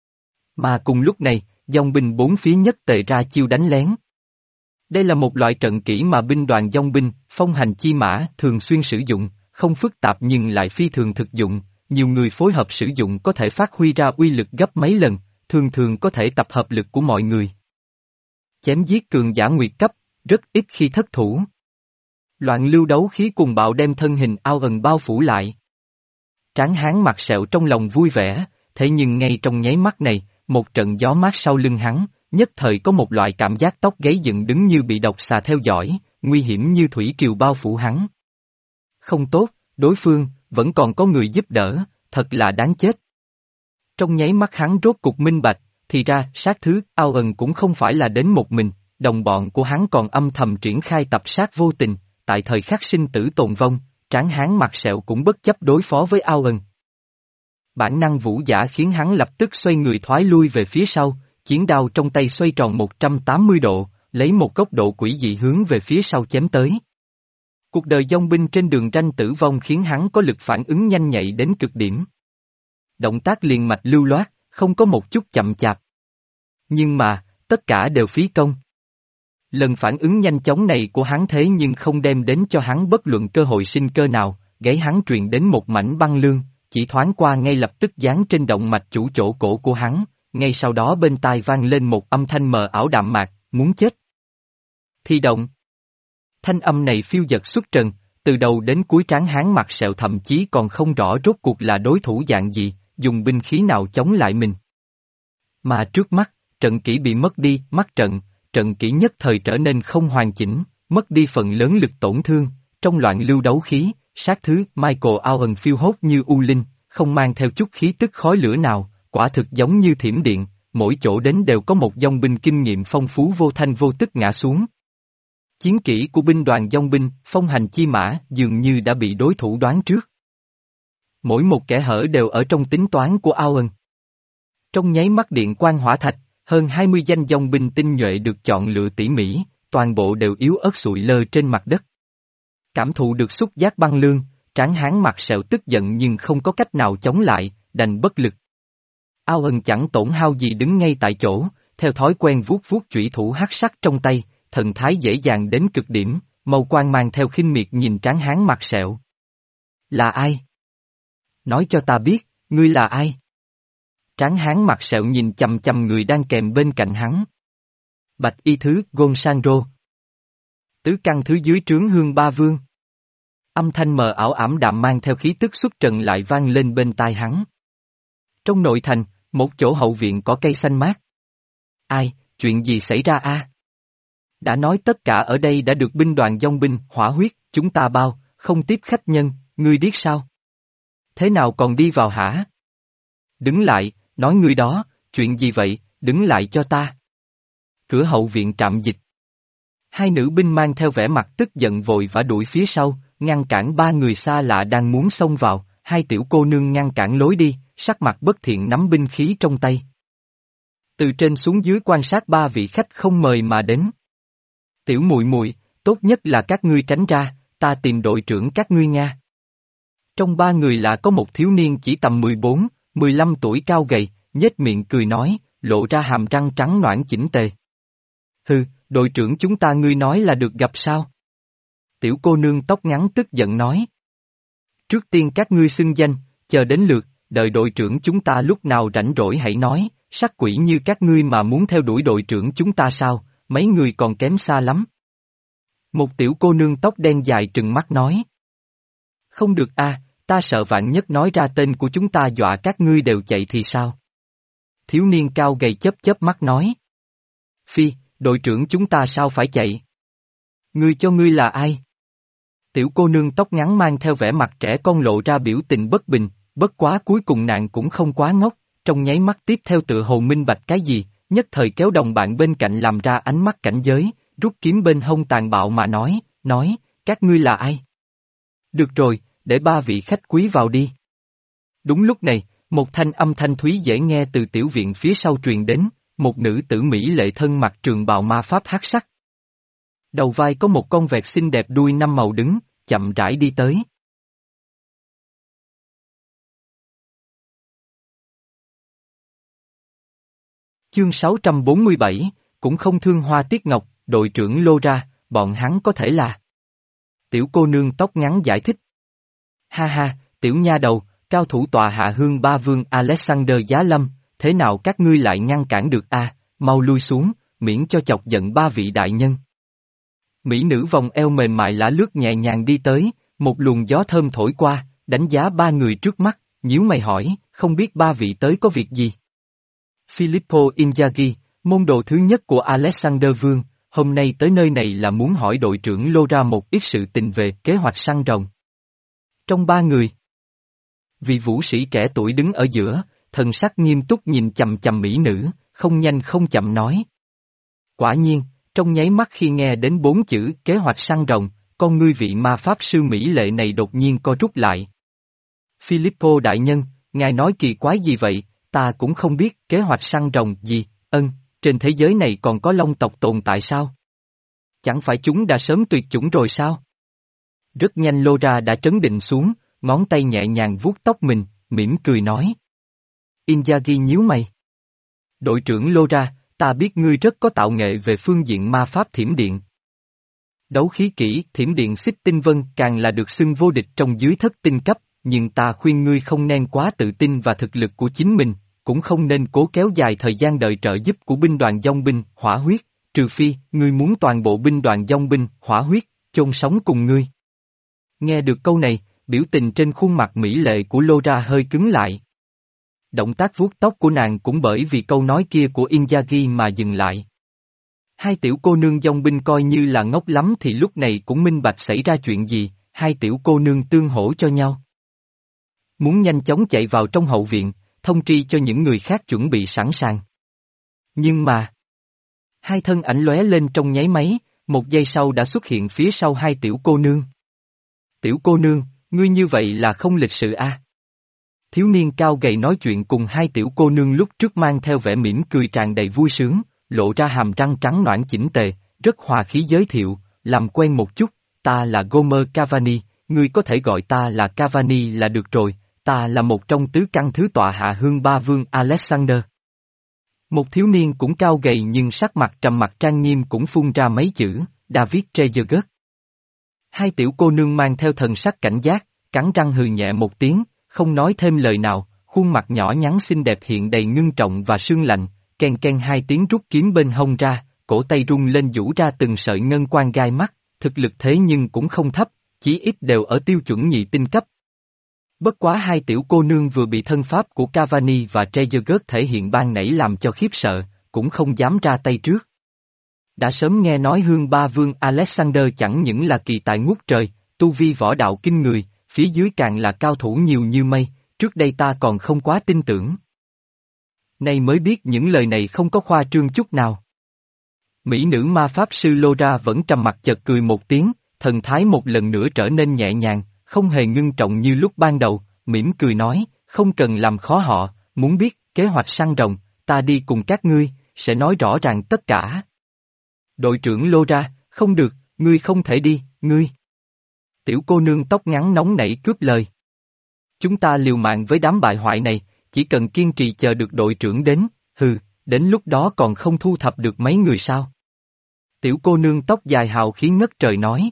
Mà cùng lúc này, dòng binh bốn phía nhất tề ra chiêu đánh lén. Đây là một loại trận kỹ mà binh đoàn dòng binh, phong hành chi mã thường xuyên sử dụng, không phức tạp nhưng lại phi thường thực dụng, nhiều người phối hợp sử dụng có thể phát huy ra uy lực gấp mấy lần, thường thường có thể tập hợp lực của mọi người. Chém giết cường giả nguyệt cấp, rất ít khi thất thủ. Loạn lưu đấu khí cùng bạo đem thân hình Ao Ân bao phủ lại. Tráng hán mặt sẹo trong lòng vui vẻ, thế nhưng ngay trong nháy mắt này, một trận gió mát sau lưng hắn, nhất thời có một loại cảm giác tóc gáy dựng đứng như bị độc xà theo dõi, nguy hiểm như thủy triều bao phủ hắn. Không tốt, đối phương, vẫn còn có người giúp đỡ, thật là đáng chết. Trong nháy mắt hắn rốt cục minh bạch, thì ra sát thứ Ao Ân cũng không phải là đến một mình, đồng bọn của hắn còn âm thầm triển khai tập sát vô tình, tại thời khắc sinh tử tồn vong, tráng hán mặt sẹo cũng bất chấp đối phó với Ao Ân. Bản năng vũ giả khiến hắn lập tức xoay người thoái lui về phía sau, chiến đao trong tay xoay tròn một trăm tám mươi độ, lấy một góc độ quỷ dị hướng về phía sau chém tới. Cuộc đời dòng binh trên đường ranh tử vong khiến hắn có lực phản ứng nhanh nhạy đến cực điểm. Động tác liền mạch lưu loát, không có một chút chậm chạp. Nhưng mà, tất cả đều phí công. Lần phản ứng nhanh chóng này của hắn thế nhưng không đem đến cho hắn bất luận cơ hội sinh cơ nào, gáy hắn truyền đến một mảnh băng lương, chỉ thoáng qua ngay lập tức dán trên động mạch chủ chỗ cổ của hắn, ngay sau đó bên tai vang lên một âm thanh mờ ảo đạm mạc, muốn chết. Thi động. Thanh âm này phiêu dật xuất trần, từ đầu đến cuối tráng hán mặt sẹo thậm chí còn không rõ rốt cuộc là đối thủ dạng gì, dùng binh khí nào chống lại mình. Mà trước mắt, trận kỹ bị mất đi, mắt trận, trận kỹ nhất thời trở nên không hoàn chỉnh, mất đi phần lớn lực tổn thương, trong loạn lưu đấu khí, sát thứ Michael Owen phiêu hốt như u linh, không mang theo chút khí tức khói lửa nào, quả thực giống như thiểm điện, mỗi chỗ đến đều có một dòng binh kinh nghiệm phong phú vô thanh vô tức ngã xuống. Chiến kỹ của binh đoàn dòng binh, phong hành chi mã dường như đã bị đối thủ đoán trước. Mỗi một kẻ hở đều ở trong tính toán của Owen. Trong nháy mắt điện quang hỏa thạch, hơn hai mươi danh dòng binh tinh nhuệ được chọn lựa tỉ mỉ, toàn bộ đều yếu ớt sụi lơ trên mặt đất. Cảm thụ được xúc giác băng lương, tráng hán mặt sẹo tức giận nhưng không có cách nào chống lại, đành bất lực. Owen chẳng tổn hao gì đứng ngay tại chỗ, theo thói quen vuốt vuốt chủy thủ hắc sắc trong tay, thần thái dễ dàng đến cực điểm, màu quang mang theo khinh miệt nhìn tráng hán mặt sẹo. Là ai? Nói cho ta biết, ngươi là ai? Tráng hán mặt sẹo nhìn chằm chằm người đang kèm bên cạnh hắn. Bạch y thứ Gonzalo. Tứ căn thứ dưới trướng Hương Ba Vương. Âm thanh mờ ảo ảm đạm mang theo khí tức xuất trần lại vang lên bên tai hắn. Trong nội thành, một chỗ hậu viện có cây xanh mát. Ai, chuyện gì xảy ra a? Đã nói tất cả ở đây đã được binh đoàn dòng binh, hỏa huyết, chúng ta bao, không tiếp khách nhân, ngươi điếc sao? Thế nào còn đi vào hả? Đứng lại, nói ngươi đó, chuyện gì vậy, đứng lại cho ta. Cửa hậu viện trạm dịch. Hai nữ binh mang theo vẻ mặt tức giận vội vã đuổi phía sau, ngăn cản ba người xa lạ đang muốn xông vào, hai tiểu cô nương ngăn cản lối đi, sắc mặt bất thiện nắm binh khí trong tay. Từ trên xuống dưới quan sát ba vị khách không mời mà đến. Tiểu muội muội, tốt nhất là các ngươi tránh ra, ta tìm đội trưởng các ngươi nha. Trong ba người là có một thiếu niên chỉ tầm mười bốn, mười lăm tuổi cao gầy, nhếch miệng cười nói, lộ ra hàm răng trắng ноãn chỉnh tề. Hừ, đội trưởng chúng ta ngươi nói là được gặp sao? Tiểu cô nương tóc ngắn tức giận nói. Trước tiên các ngươi xưng danh, chờ đến lượt, đợi đội trưởng chúng ta lúc nào rảnh rỗi hãy nói, sắc quỷ như các ngươi mà muốn theo đuổi đội trưởng chúng ta sao, mấy người còn kém xa lắm. Một tiểu cô nương tóc đen dài trừng mắt nói. Không được a, ta sợ vạn nhất nói ra tên của chúng ta dọa các ngươi đều chạy thì sao? Thiếu niên cao gầy chớp chớp mắt nói. Phi, đội trưởng chúng ta sao phải chạy? Ngươi cho ngươi là ai? Tiểu cô nương tóc ngắn mang theo vẻ mặt trẻ con lộ ra biểu tình bất bình, bất quá cuối cùng nàng cũng không quá ngốc, trong nháy mắt tiếp theo tự hồ minh bạch cái gì, nhất thời kéo đồng bạn bên cạnh làm ra ánh mắt cảnh giới, rút kiếm bên hông tàn bạo mà nói, nói, các ngươi là ai? Được rồi, để ba vị khách quý vào đi. Đúng lúc này, một thanh âm thanh thúy dễ nghe từ tiểu viện phía sau truyền đến, một nữ tử mỹ lệ thân mặc trường bào ma pháp hắc sắc. Đầu vai có một con vẹt xinh đẹp đuôi năm màu đứng, chậm rãi đi tới. Chương sáu trăm bốn mươi bảy, cũng không thương hoa tiết ngọc, đội trưởng Lô ra, bọn hắn có thể là. Tiểu cô nương tóc ngắn giải thích. Ha ha, tiểu nha đầu, cao thủ tọa hạ hương ba vương Alexander Giá Lâm, thế nào các ngươi lại ngăn cản được a? Mau lui xuống, miễn cho chọc giận ba vị đại nhân. Mỹ nữ vòng eo mềm mại lả lướt nhẹ nhàng đi tới, một luồng gió thơm thổi qua, đánh giá ba người trước mắt, nhíu mày hỏi, không biết ba vị tới có việc gì? Filippo Inzaghi, môn đồ thứ nhất của Alexander Vương, hôm nay tới nơi này là muốn hỏi đội trưởng Lô ra một ít sự tình về kế hoạch săn rồng. Trong ba người, vị vũ sĩ trẻ tuổi đứng ở giữa, thần sắc nghiêm túc nhìn chằm chằm mỹ nữ, không nhanh không chậm nói. Quả nhiên, trong nháy mắt khi nghe đến bốn chữ kế hoạch săn rồng, con ngươi vị ma pháp sư mỹ lệ này đột nhiên co rút lại. Filippo đại nhân, ngài nói kỳ quái gì vậy, ta cũng không biết kế hoạch săn rồng gì, ân, trên thế giới này còn có long tộc tồn tại sao? Chẳng phải chúng đã sớm tuyệt chủng rồi sao? Rất nhanh Lô ra đã trấn định xuống, ngón tay nhẹ nhàng vuốt tóc mình, mỉm cười nói. Inzaghi nhíu mày. Đội trưởng Lô ra, ta biết ngươi rất có tạo nghệ về phương diện ma pháp thiểm điện. Đấu khí kỹ, thiểm điện xích tinh vân càng là được xưng vô địch trong dưới thất tinh cấp, nhưng ta khuyên ngươi không nên quá tự tin và thực lực của chính mình, cũng không nên cố kéo dài thời gian đợi trợ giúp của binh đoàn dòng binh, hỏa huyết, trừ phi, ngươi muốn toàn bộ binh đoàn dòng binh, hỏa huyết, chôn sống cùng ngươi. Nghe được câu này, biểu tình trên khuôn mặt mỹ lệ của Lô ra hơi cứng lại. Động tác vuốt tóc của nàng cũng bởi vì câu nói kia của Inzaghi mà dừng lại. Hai tiểu cô nương dòng binh coi như là ngốc lắm thì lúc này cũng minh bạch xảy ra chuyện gì, hai tiểu cô nương tương hỗ cho nhau. Muốn nhanh chóng chạy vào trong hậu viện, thông tri cho những người khác chuẩn bị sẵn sàng. Nhưng mà, hai thân ảnh lóe lên trong nháy máy, một giây sau đã xuất hiện phía sau hai tiểu cô nương. Tiểu cô nương, ngươi như vậy là không lịch sự a? À? Thiếu niên cao gầy nói chuyện cùng hai tiểu cô nương lúc trước mang theo vẻ mỉm cười tràn đầy vui sướng, lộ ra hàm răng trắng ноãn chỉnh tề, rất hòa khí giới thiệu, làm quen một chút, ta là Gomer Cavani, ngươi có thể gọi ta là Cavani là được rồi, ta là một trong tứ căn thứ tọa hạ hương ba vương Alexander. Một thiếu niên cũng cao gầy nhưng sắc mặt trầm mặc trang nghiêm cũng phun ra mấy chữ, David Trezeguet. Hai tiểu cô nương mang theo thần sắc cảnh giác, cắn răng hừ nhẹ một tiếng, không nói thêm lời nào, khuôn mặt nhỏ nhắn xinh đẹp hiện đầy ngưng trọng và sương lạnh, ken ken hai tiếng rút kiếm bên hông ra, cổ tay rung lên vũ ra từng sợi ngân quan gai mắt, thực lực thế nhưng cũng không thấp, chí ít đều ở tiêu chuẩn nhị tinh cấp. Bất quá hai tiểu cô nương vừa bị thân pháp của Cavani và Trezeguet thể hiện ban nãy làm cho khiếp sợ, cũng không dám ra tay trước. Đã sớm nghe nói Hương Ba Vương Alexander chẳng những là kỳ tài ngút trời, tu vi võ đạo kinh người, phía dưới càng là cao thủ nhiều như mây, trước đây ta còn không quá tin tưởng. Nay mới biết những lời này không có khoa trương chút nào. Mỹ nữ ma pháp sư Laura vẫn trầm mặt chợt cười một tiếng, thần thái một lần nữa trở nên nhẹ nhàng, không hề ngưng trọng như lúc ban đầu, mỉm cười nói, không cần làm khó họ, muốn biết kế hoạch săn rồng, ta đi cùng các ngươi, sẽ nói rõ ràng tất cả. Đội trưởng Laura, không được, ngươi không thể đi, ngươi. Tiểu cô nương tóc ngắn nóng nảy cướp lời. Chúng ta liều mạng với đám bại hoại này, chỉ cần kiên trì chờ được đội trưởng đến, hừ, đến lúc đó còn không thu thập được mấy người sao. Tiểu cô nương tóc dài hào khí ngất trời nói.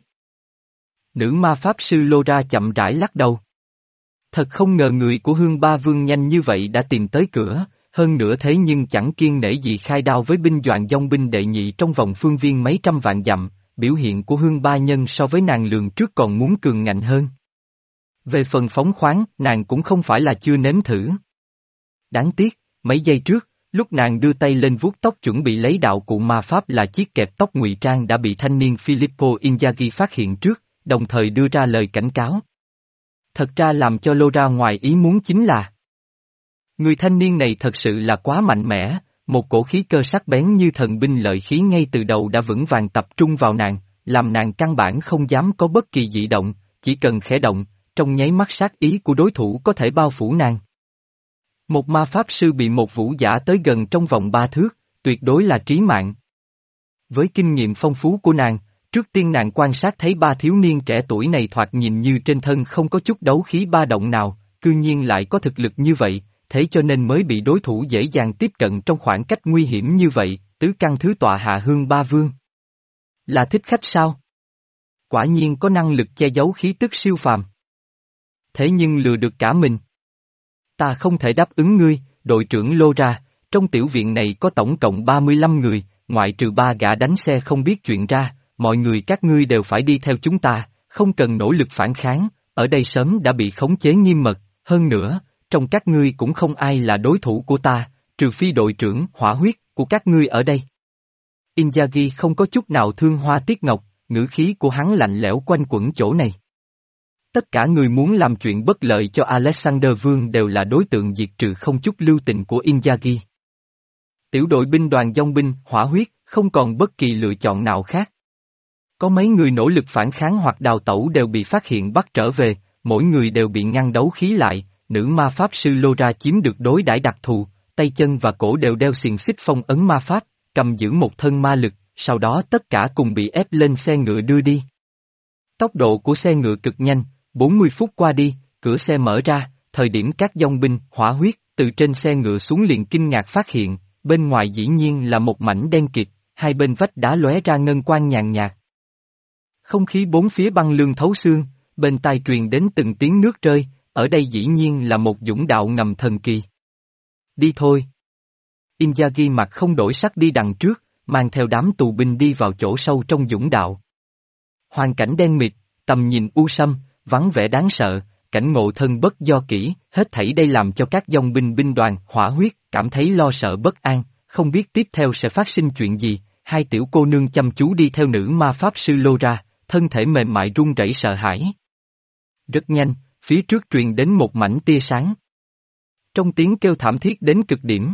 Nữ ma pháp sư Laura chậm rãi lắc đầu. Thật không ngờ người của Hương Ba Vương nhanh như vậy đã tìm tới cửa, hơn nữa thế nhưng chẳng kiêng nể gì khai đao với binh đoàn dòng binh đệ nhị trong vòng phương viên mấy trăm vạn dặm, biểu hiện của Hương Ba Nhân so với nàng lường trước còn muốn cường ngạnh hơn. Về phần phóng khoáng, nàng cũng không phải là chưa nếm thử. Đáng tiếc, mấy giây trước, lúc nàng đưa tay lên vuốt tóc chuẩn bị lấy đạo cụ ma pháp là chiếc kẹp tóc ngụy trang đã bị thanh niên Filippo Inzaghi phát hiện trước, đồng thời đưa ra lời cảnh cáo. Thật ra làm cho Laura ngoài ý muốn chính là người thanh niên này thật sự là quá mạnh mẽ, một cổ khí cơ sắc bén như thần binh lợi khí ngay từ đầu đã vững vàng tập trung vào nàng, làm nàng căn bản không dám có bất kỳ dị động, chỉ cần khẽ động, trong nháy mắt sát ý của đối thủ có thể bao phủ nàng. Một ma pháp sư bị một vũ giả tới gần trong vòng ba thước, tuyệt đối là trí mạng. Với kinh nghiệm phong phú của nàng, trước tiên nàng quan sát thấy ba thiếu niên trẻ tuổi này thoạt nhìn như trên thân không có chút đấu khí ba động nào, cư nhiên lại có thực lực như vậy, thế cho nên mới bị đối thủ dễ dàng tiếp cận trong khoảng cách nguy hiểm như vậy, tứ căn thứ tọa hạ Hương Ba Vương. Là thích khách sao? Quả nhiên có năng lực che giấu khí tức siêu phàm. Thế nhưng lừa được cả mình. Ta không thể đáp ứng ngươi, đội trưởng Laura, trong tiểu viện này có tổng cộng ba mươi lăm người, ngoại trừ ba gã đánh xe không biết chuyện ra, mọi người các ngươi đều phải đi theo chúng ta, không cần nỗ lực phản kháng, ở đây sớm đã bị khống chế nghiêm mật, hơn nữa, trong các ngươi cũng không ai là đối thủ của ta, trừ phi đội trưởng hỏa huyết của các ngươi ở đây. Inzaghi không có chút nào thương hoa tiếc ngọc, ngữ khí của hắn lạnh lẽo quanh quẩn chỗ này. Tất cả người muốn làm chuyện bất lợi cho Alexander Vương đều là đối tượng diệt trừ không chút lưu tình của Inzaghi. Tiểu đội binh đoàn dòng binh, hỏa huyết, không còn bất kỳ lựa chọn nào khác. Có mấy người nỗ lực phản kháng hoặc đào tẩu đều bị phát hiện bắt trở về, mỗi người đều bị ngăn đấu khí lại, nữ ma pháp sư Laura chiếm được đối đãi đặc thù, tay chân và cổ đều đeo xiềng xích phong ấn ma pháp, cầm giữ một thân ma lực, sau đó tất cả cùng bị ép lên xe ngựa đưa đi. Tốc độ của xe ngựa cực nhanh, bốn mươi phút qua đi, cửa xe mở ra, thời điểm các dòng binh, hỏa huyết, từ trên xe ngựa xuống liền kinh ngạc phát hiện, bên ngoài dĩ nhiên là một mảnh đen kịt, hai bên vách đá lóe ra ngân quang nhàn nhạt. Không khí bốn phía băng lương thấu xương, bên tai truyền đến từng tiếng nước rơi, ở đây dĩ nhiên là một dũng đạo ngầm thần kỳ. Đi thôi. Inzaghi mặt không đổi sắc đi đằng trước, mang theo đám tù binh đi vào chỗ sâu trong dũng đạo. Hoàn cảnh đen mịt, tầm nhìn u sâm, vắng vẻ đáng sợ, cảnh ngộ thân bất do kỹ, hết thảy đây làm cho các dòng binh binh đoàn hỏa huyết cảm thấy lo sợ bất an, không biết tiếp theo sẽ phát sinh chuyện gì. Hai tiểu cô nương chăm chú đi theo nữ ma pháp sư Laura, thân thể mềm mại run rẩy sợ hãi. Rất nhanh, phía trước truyền đến một mảnh tia sáng. Trong tiếng kêu thảm thiết đến cực điểm.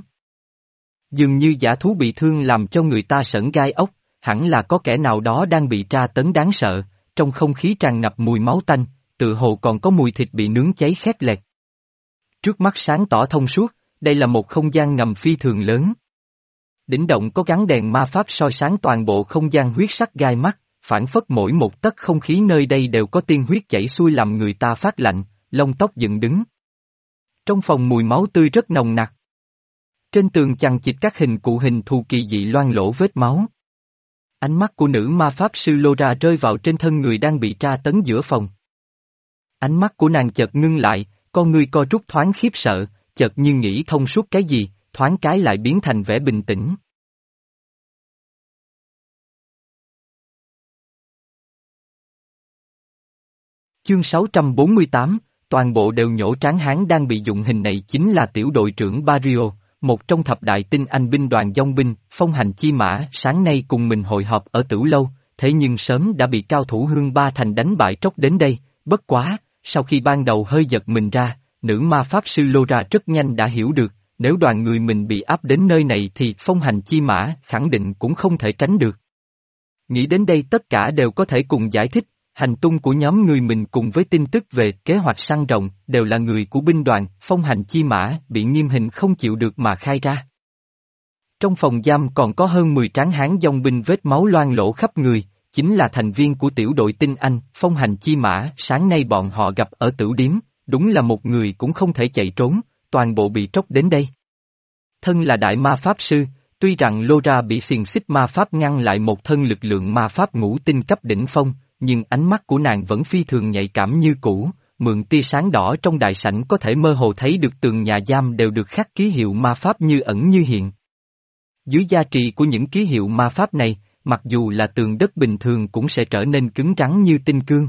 Dường như giả thú bị thương làm cho người ta sởn gai ốc, hẳn là có kẻ nào đó đang bị tra tấn đáng sợ, trong không khí tràn ngập mùi máu tanh, tự hồ còn có mùi thịt bị nướng cháy khét lẹt. Trước mắt sáng tỏ thông suốt, đây là một không gian ngầm phi thường lớn. Đỉnh động có gắn đèn ma pháp soi sáng toàn bộ không gian huyết sắc gai mắt, phản phất mỗi một tấc không khí nơi đây đều có tiên huyết chảy xuôi làm người ta phát lạnh, lông tóc dựng đứng. Trong phòng mùi máu tươi rất nồng nặc. Trên tường chằng chịt các hình cụ hình thù kỳ dị loang lỗ vết máu. Ánh mắt của nữ ma pháp sư Laura rơi vào trên thân người đang bị tra tấn giữa phòng. Ánh mắt của nàng chợt ngưng lại, con ngươi co rút thoáng khiếp sợ, chợt như nghĩ thông suốt cái gì, thoáng cái lại biến thành vẻ bình tĩnh. Chương sáu trăm bốn mươi tám, toàn bộ đều nhổ trán hán đang bị dụng hình này chính là tiểu đội trưởng Barrio, một trong thập đại tinh anh binh đoàn dòng binh, phong hành chi mã, sáng nay cùng mình hội họp ở Tửu Lâu, thế nhưng sớm đã bị cao thủ Hương Ba Thành đánh bại tróc đến đây, bất quá, sau khi ban đầu hơi giật mình ra, nữ ma pháp sư Lora rất nhanh đã hiểu được, nếu đoàn người mình bị áp đến nơi này thì phong hành chi mã khẳng định cũng không thể tránh được. Nghĩ đến đây tất cả đều có thể cùng giải thích, hành tung của nhóm người mình cùng với tin tức về kế hoạch săn rồng đều là người của binh đoàn, phong hành chi mã bị nghiêm hình không chịu được mà khai ra. Trong phòng giam còn có hơn mười tráng hán dòng binh vết máu loang lỗ khắp người, chính là thành viên của tiểu đội tinh anh, phong hành chi mã, sáng nay bọn họ gặp ở Tửu Điếm, đúng là một người cũng không thể chạy trốn, toàn bộ bị tróc đến đây. Thân là đại ma pháp sư, tuy rằng Lora bị xiềng xích ma pháp ngăn lại một thân lực lượng ma pháp ngũ tinh cấp đỉnh phong, nhưng ánh mắt của nàng vẫn phi thường nhạy cảm như cũ, mượn tia sáng đỏ trong đại sảnh có thể mơ hồ thấy được tường nhà giam đều được khắc ký hiệu ma pháp như ẩn như hiện. Dưới gia trì của những ký hiệu ma pháp này, mặc dù là tường đất bình thường cũng sẽ trở nên cứng rắn như tinh cương.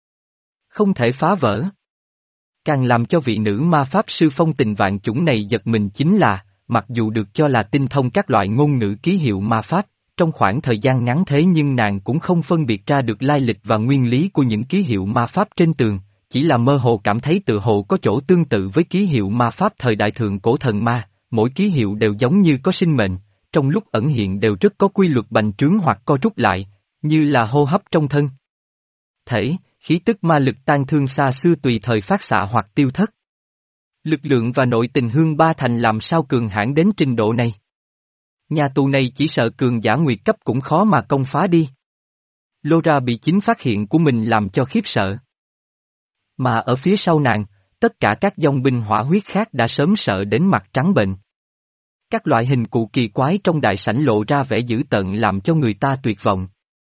Không thể phá vỡ. Càng làm cho vị nữ ma pháp sư phong tình vạn chủng này giật mình chính là, mặc dù được cho là tinh thông các loại ngôn ngữ ký hiệu ma pháp, trong khoảng thời gian ngắn thế nhưng nàng cũng không phân biệt ra được lai lịch và nguyên lý của những ký hiệu ma pháp trên tường, chỉ là mơ hồ cảm thấy tự hồ có chỗ tương tự với ký hiệu ma pháp thời đại thượng cổ thần ma, mỗi ký hiệu đều giống như có sinh mệnh, trong lúc ẩn hiện đều rất có quy luật bành trướng hoặc co rút lại, như là hô hấp trong thân thể, khí tức ma lực tan thương xa xưa tùy thời phát xạ hoặc tiêu thất. Lực lượng và nội tình Hương Ba Thành làm sao cường hãn đến trình độ này? Nhà tù này chỉ sợ cường giả nguyệt cấp cũng khó mà công phá đi. Lora bị chính phát hiện của mình làm cho khiếp sợ. Mà ở phía sau nàng, tất cả các dòng binh hỏa huyết khác đã sớm sợ đến mặt trắng bệch. Các loại hình cụ kỳ quái trong đại sảnh lộ ra vẻ dữ tợn làm cho người ta tuyệt vọng.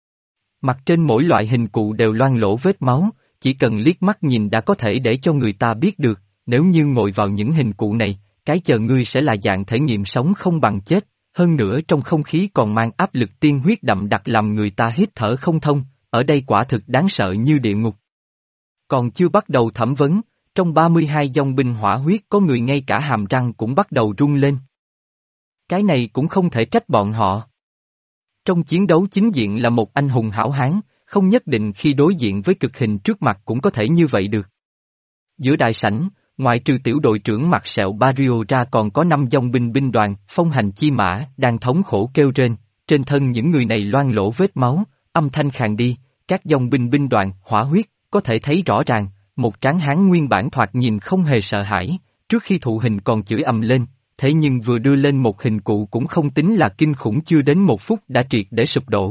Mặt trên mỗi loại hình cụ đều loang lỗ vết máu, chỉ cần liếc mắt nhìn đã có thể để cho người ta biết được, nếu như ngồi vào những hình cụ này, cái chờ ngươi sẽ là dạng thể nghiệm sống không bằng chết, hơn nữa trong không khí còn mang áp lực tiên huyết đậm đặc làm người ta hít thở không thông, ở đây quả thực đáng sợ như địa ngục. Còn chưa bắt đầu thẩm vấn, trong ba mươi hai dòng binh hỏa huyết có người ngay cả hàm răng cũng bắt đầu rung lên. Cái này cũng không thể trách bọn họ. Trong chiến đấu chính diện là một anh hùng hảo hán, không nhất định khi đối diện với cực hình trước mặt cũng có thể như vậy được. Giữa đại sảnh, ngoại trừ tiểu đội trưởng mặt sẹo Barrio ra còn có năm dòng binh binh đoàn, phong hành chi mã, đang thống khổ kêu rên, trên thân những người này loang lỗ vết máu, âm thanh khàn đi, các dòng binh binh đoàn, hỏa huyết, có thể thấy rõ ràng, một tráng hán nguyên bản thoạt nhìn không hề sợ hãi, trước khi thụ hình còn chửi ầm lên, thế nhưng vừa đưa lên một hình cụ cũng không tính là kinh khủng chưa đến một phút đã triệt để sụp đổ.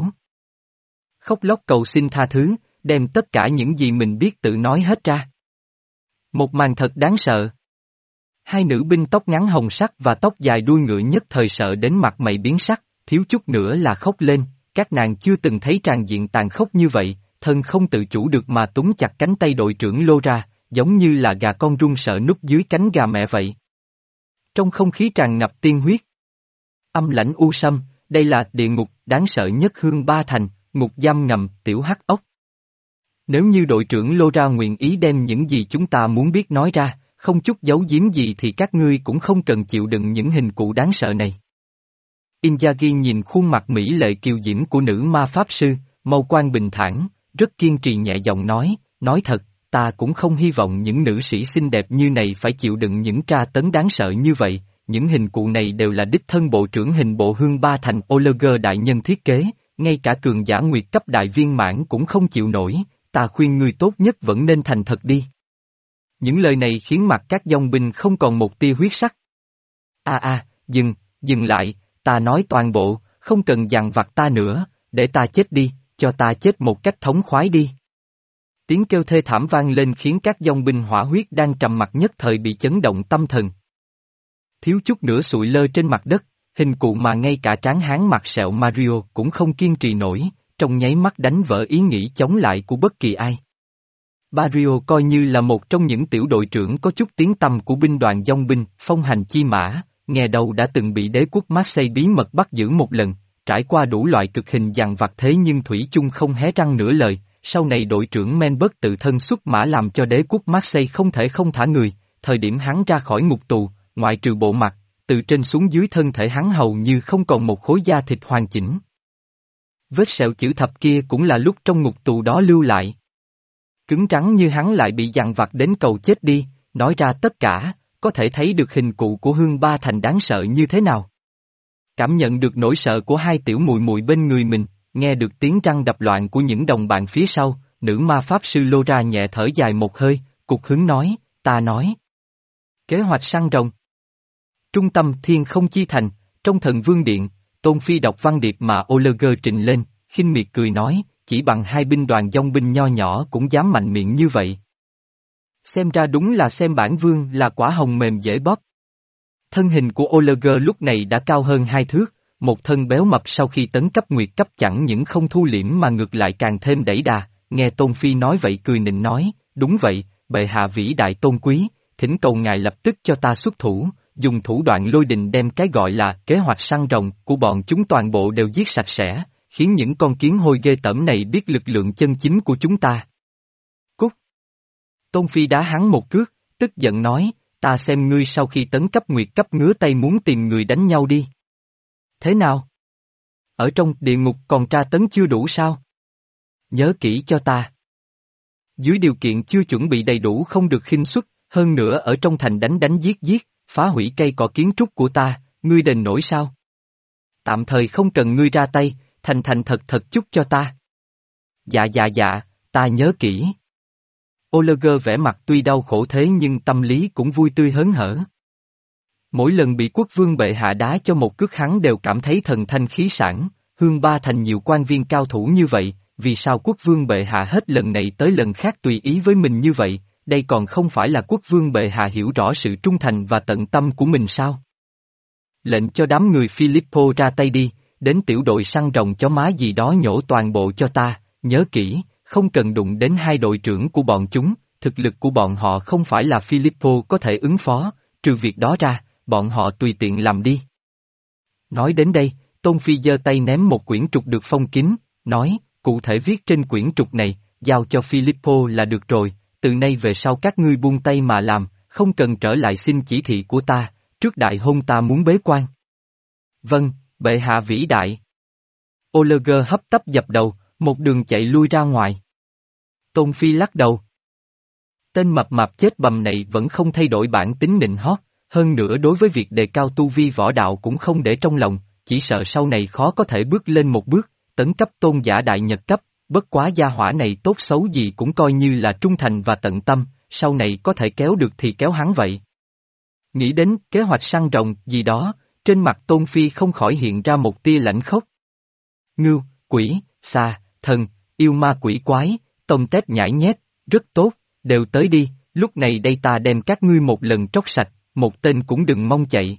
Khóc lóc cầu xin tha thứ, đem tất cả những gì mình biết tự nói hết ra. Một màn thật đáng sợ. Hai nữ binh tóc ngắn hồng sắc và tóc dài đuôi ngựa nhất thời sợ đến mặt mày biến sắc, thiếu chút nữa là khóc lên, các nàng chưa từng thấy tràn diện tàn khốc như vậy, thân không tự chủ được mà túm chặt cánh tay đội trưởng Lora, giống như là gà con run sợ núp dưới cánh gà mẹ vậy. Trong không khí tràn ngập tiên huyết. Âm lãnh u sâm, đây là địa ngục đáng sợ nhất Hương Ba Thành, ngục giam ngầm, tiểu hắc ốc. Nếu như đội trưởng Lora nguyện ý đem những gì chúng ta muốn biết nói ra, không chút giấu giếm gì thì các ngươi cũng không cần chịu đựng những hình cụ đáng sợ này. Inzaghi nhìn khuôn mặt mỹ lệ kiều diễm của nữ ma pháp sư, mâu quan bình thản, rất kiên trì nhẹ giọng nói, nói thật, ta cũng không hy vọng những nữ sĩ xinh đẹp như này phải chịu đựng những tra tấn đáng sợ như vậy, những hình cụ này đều là đích thân bộ trưởng hình bộ Hương Ba Thành Oliver đại nhân thiết kế, ngay cả cường giả nguyệt cấp đại viên mãn cũng không chịu nổi, ta khuyên ngươi tốt nhất vẫn nên thành thật đi. Những lời này khiến mặt các dòng binh không còn một tia huyết sắc. A a, dừng, dừng lại, ta nói toàn bộ, không cần dằn vặt ta nữa, để ta chết đi, cho ta chết một cách thống khoái đi. Tiếng kêu thê thảm vang lên khiến các dòng binh hỏa huyết đang trầm mặc nhất thời bị chấn động tâm thần. Thiếu chút nữa sụi lơ trên mặt đất, hình cụ mà ngay cả tráng hán mặt sẹo Mario cũng không kiên trì nổi, trong nháy mắt đánh vỡ ý nghĩ chống lại của bất kỳ ai. Barrio coi như là một trong những tiểu đội trưởng có chút tiếng tăm của binh đoàn dòng binh, phong hành chi mã, nghe đầu đã từng bị đế quốc Marseille bí mật bắt giữ một lần, trải qua đủ loại cực hình dằn vặt thế nhưng thủy chung không hé răng nửa lời, sau này đội trưởng Menberg tự thân xuất mã làm cho đế quốc Marseille không thể không thả người, thời điểm hắn ra khỏi ngục tù, ngoại trừ bộ mặt, từ trên xuống dưới thân thể hắn hầu như không còn một khối da thịt hoàn chỉnh. Vết sẹo chữ thập kia cũng là lúc trong ngục tù đó lưu lại. Cứng rắn như hắn lại bị dằn vặt đến cầu chết đi, nói ra tất cả, có thể thấy được hình cụ của Hương Ba Thành đáng sợ như thế nào. Cảm nhận được nỗi sợ của hai tiểu muội muội bên người mình, nghe được tiếng răng đập loạn của những đồng bạn phía sau, nữ ma pháp sư Laura nhẹ thở dài một hơi, cục hứng nói, ta nói. Kế hoạch săn rồng. Trung tâm Thiên Không Chi Thành, trong Thần Vương Điện, Tôn Phi đọc văn điệp mà Oliver trình lên, khinh miệt cười nói, chỉ bằng hai binh đoàn dòng binh nho nhỏ cũng dám mạnh miệng như vậy. Xem ra đúng là xem bản vương là quả hồng mềm dễ bóp. Thân hình của Oliver lúc này đã cao hơn hai thước, một thân béo mập sau khi tấn cấp nguyệt cấp chẳng những không thu liễm mà ngược lại càng thêm đẩy đà, nghe Tôn Phi nói vậy cười nịnh nói, đúng vậy, bệ hạ vĩ đại tôn quý, thỉnh cầu ngài lập tức cho ta xuất thủ, dùng thủ đoạn lôi đình đem cái gọi là kế hoạch săn rồng của bọn chúng toàn bộ đều giết sạch sẽ, khiến những con kiến hôi ghê tởm này biết lực lượng chân chính của chúng ta. Cút! Tôn Phi đá hắn một cước, tức giận nói, ta xem ngươi sau khi tấn cấp nguyệt cấp ngứa tay muốn tìm người đánh nhau đi. Thế nào? Ở trong địa ngục còn tra tấn chưa đủ sao? Nhớ kỹ cho ta. Dưới điều kiện chưa chuẩn bị đầy đủ không được khinh suất, hơn nữa ở trong thành đánh đánh giết giết, phá hủy cây cỏ kiến trúc của ta, ngươi đền nổi sao? Tạm thời không cần ngươi ra tay, thành thành thật thật chút cho ta. Dạ dạ dạ, ta nhớ kỹ. Oliver vẻ mặt tuy đau khổ thế nhưng tâm lý cũng vui tươi hớn hở. Mỗi lần bị quốc vương bệ hạ đá cho một cước hắn đều cảm thấy thần thanh khí sản, Hương Ba Thành nhiều quan viên cao thủ như vậy, vì sao quốc vương bệ hạ hết lần này tới lần khác tùy ý với mình như vậy, đây còn không phải là quốc vương bệ hạ hiểu rõ sự trung thành và tận tâm của mình sao? Lệnh cho đám người Filippo ra tay đi, đến tiểu đội săn rồng chó má gì đó nhổ toàn bộ cho ta, nhớ kỹ, không cần đụng đến hai đội trưởng của bọn chúng, thực lực của bọn họ không phải là Filippo có thể ứng phó, trừ việc đó ra, bọn họ tùy tiện làm đi. Nói đến đây, Tôn Phi giơ tay ném một quyển trục được phong kín, nói, cụ thể viết trên quyển trục này, giao cho Filippo là được rồi, từ nay về sau các ngươi buông tay mà làm, không cần trở lại xin chỉ thị của ta, trước đại hôn ta muốn bế quan. Vâng, bệ hạ vĩ đại. Oliver hấp tấp dập đầu, một đường chạy lui ra ngoài. Tôn Phi lắc đầu. Tên mập mạp chết bầm này vẫn không thay đổi bản tính nịnh hót, hơn nữa đối với việc đề cao tu vi võ đạo cũng không để trong lòng, chỉ sợ sau này khó có thể bước lên một bước, tấn cấp tôn giả đại nhật cấp, bất quá gia hỏa này tốt xấu gì cũng coi như là trung thành và tận tâm, sau này có thể kéo được thì kéo hắn vậy. Nghĩ đến kế hoạch săn rồng gì đó, trên mặt Tôn Phi không khỏi hiện ra một tia lãnh khốc. Ngưu, quỷ, xà, thần, yêu ma quỷ quái, tôm tép nhãi nhét, rất tốt, đều tới đi, lúc này đây ta đem các ngươi một lần tróc sạch, một tên cũng đừng mong chạy.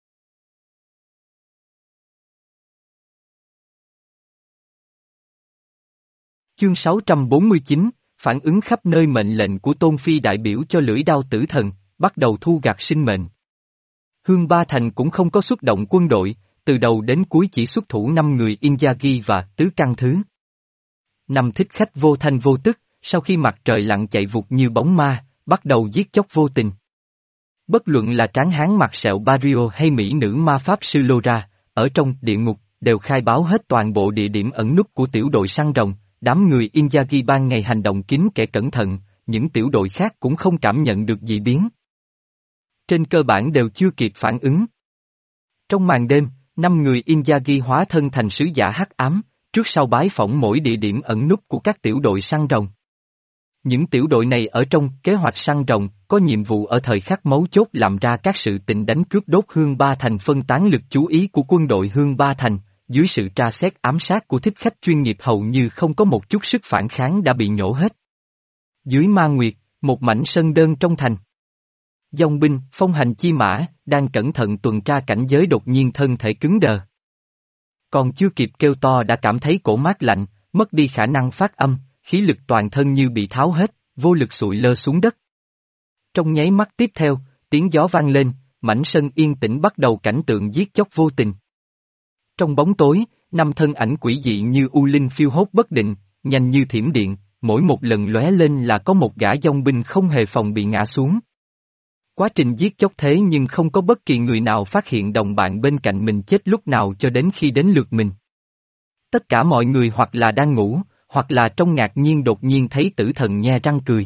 Chương sáu trăm bốn mươi chín, phản ứng khắp nơi mệnh lệnh của Tôn Phi đại biểu cho lưỡi đao tử thần, bắt đầu thu gặt sinh mệnh. Hương Ba Thành cũng không có xuất động quân đội, từ đầu đến cuối chỉ xuất thủ năm người Inzaghi và Tứ Căn Thứ. Năm thích khách vô thanh vô tức, sau khi mặt trời lặn chạy vụt như bóng ma, bắt đầu giết chóc vô tình. Bất luận là tráng hán mặt sẹo Barrio hay mỹ nữ ma pháp sư Laura, ở trong địa ngục, đều khai báo hết toàn bộ địa điểm ẩn núp của tiểu đội săn rồng, đám người Inzaghi ban ngày hành động kín kẽ cẩn thận, những tiểu đội khác cũng không cảm nhận được dị biến. Trên cơ bản đều chưa kịp phản ứng. Trong màn đêm, năm người Inzaghi hóa thân thành sứ giả hắc ám, trước sau bái phỏng mỗi địa điểm ẩn núp của các tiểu đội săn rồng. Những tiểu đội này ở trong kế hoạch săn rồng, có nhiệm vụ ở thời khắc mấu chốt làm ra các sự tình đánh cướp đốt Hương Ba Thành phân tán lực chú ý của quân đội Hương Ba Thành, dưới sự tra xét ám sát của thích khách chuyên nghiệp hầu như không có một chút sức phản kháng đã bị nhổ hết. Dưới Ma Nguyệt, một mảnh sân đơn trong thành. Dòng binh, phong hành chi mã, đang cẩn thận tuần tra cảnh giới đột nhiên thân thể cứng đờ. Còn chưa kịp kêu to đã cảm thấy cổ mát lạnh, mất đi khả năng phát âm, khí lực toàn thân như bị tháo hết, vô lực sụi lơ xuống đất. Trong nháy mắt tiếp theo, tiếng gió vang lên, mảnh sân yên tĩnh bắt đầu cảnh tượng giết chóc vô tình. Trong bóng tối, năm thân ảnh quỷ dị như u linh phiêu hốt bất định, nhanh như thiểm điện, mỗi một lần lóe lên là có một gã dòng binh không hề phòng bị ngã xuống. Quá trình giết chóc thế nhưng không có bất kỳ người nào phát hiện đồng bạn bên cạnh mình chết lúc nào cho đến khi đến lượt mình. Tất cả mọi người hoặc là đang ngủ, hoặc là trong ngạc nhiên đột nhiên thấy tử thần nhe răng cười.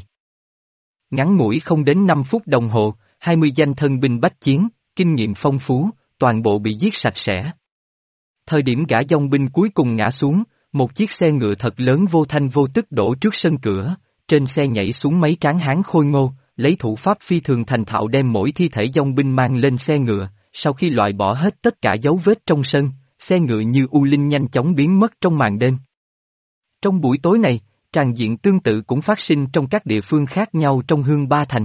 Ngắn ngủi không đến năm phút đồng hồ, hai mươi danh thân binh bách chiến, kinh nghiệm phong phú, toàn bộ bị giết sạch sẽ. Thời điểm gã dòng binh cuối cùng ngã xuống, một chiếc xe ngựa thật lớn vô thanh vô tức đổ trước sân cửa, trên xe nhảy xuống mấy tráng hán khôi ngô, lấy thủ pháp phi thường thành thạo đem mỗi thi thể dòng binh mang lên xe ngựa, sau khi loại bỏ hết tất cả dấu vết trong sân, xe ngựa như u linh nhanh chóng biến mất trong màn đêm. Trong buổi tối này, tràng diện tương tự cũng phát sinh trong các địa phương khác nhau trong Hương Ba Thành.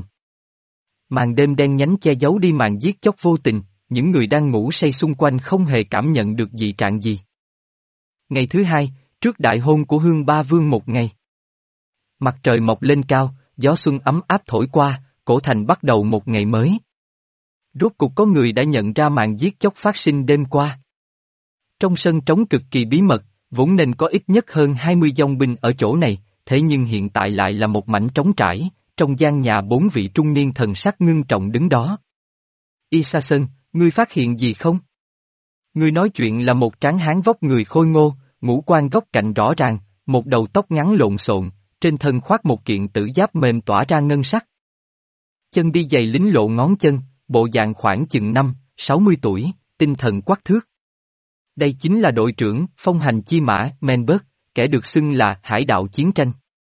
Màn đêm đen nhánh che giấu đi màn giết chóc vô tình, những người đang ngủ say xung quanh không hề cảm nhận được dị trạng gì. Ngày thứ hai, trước đại hôn của Hương Ba Vương một ngày. Mặt trời mọc lên cao, gió xuân ấm áp thổi qua, cổ thành bắt đầu một ngày mới. Rốt cục có người đã nhận ra màn giết chóc phát sinh đêm qua. Trong sân trống cực kỳ bí mật, vốn nên có ít nhất hơn hai mươi dòng binh ở chỗ này, thế nhưng hiện tại lại là một mảnh trống trải, trong gian nhà bốn vị trung niên thần sắc ngưng trọng đứng đó. Y Sa Sơn, ngươi phát hiện gì không? Ngươi nói chuyện là một tráng hán vóc người khôi ngô, ngũ quan góc cạnh rõ ràng, một đầu tóc ngắn lộn xộn, trên thân khoác một kiện tử giáp mềm tỏa ra ngân sắc. Chân đi giày lính lộ ngón chân, bộ dạng khoảng chừng năm, sáu mươi tuổi, tinh thần quắc thước. Đây chính là đội trưởng, phong hành chi mã, Menberg, kẻ được xưng là hải đạo chiến tranh.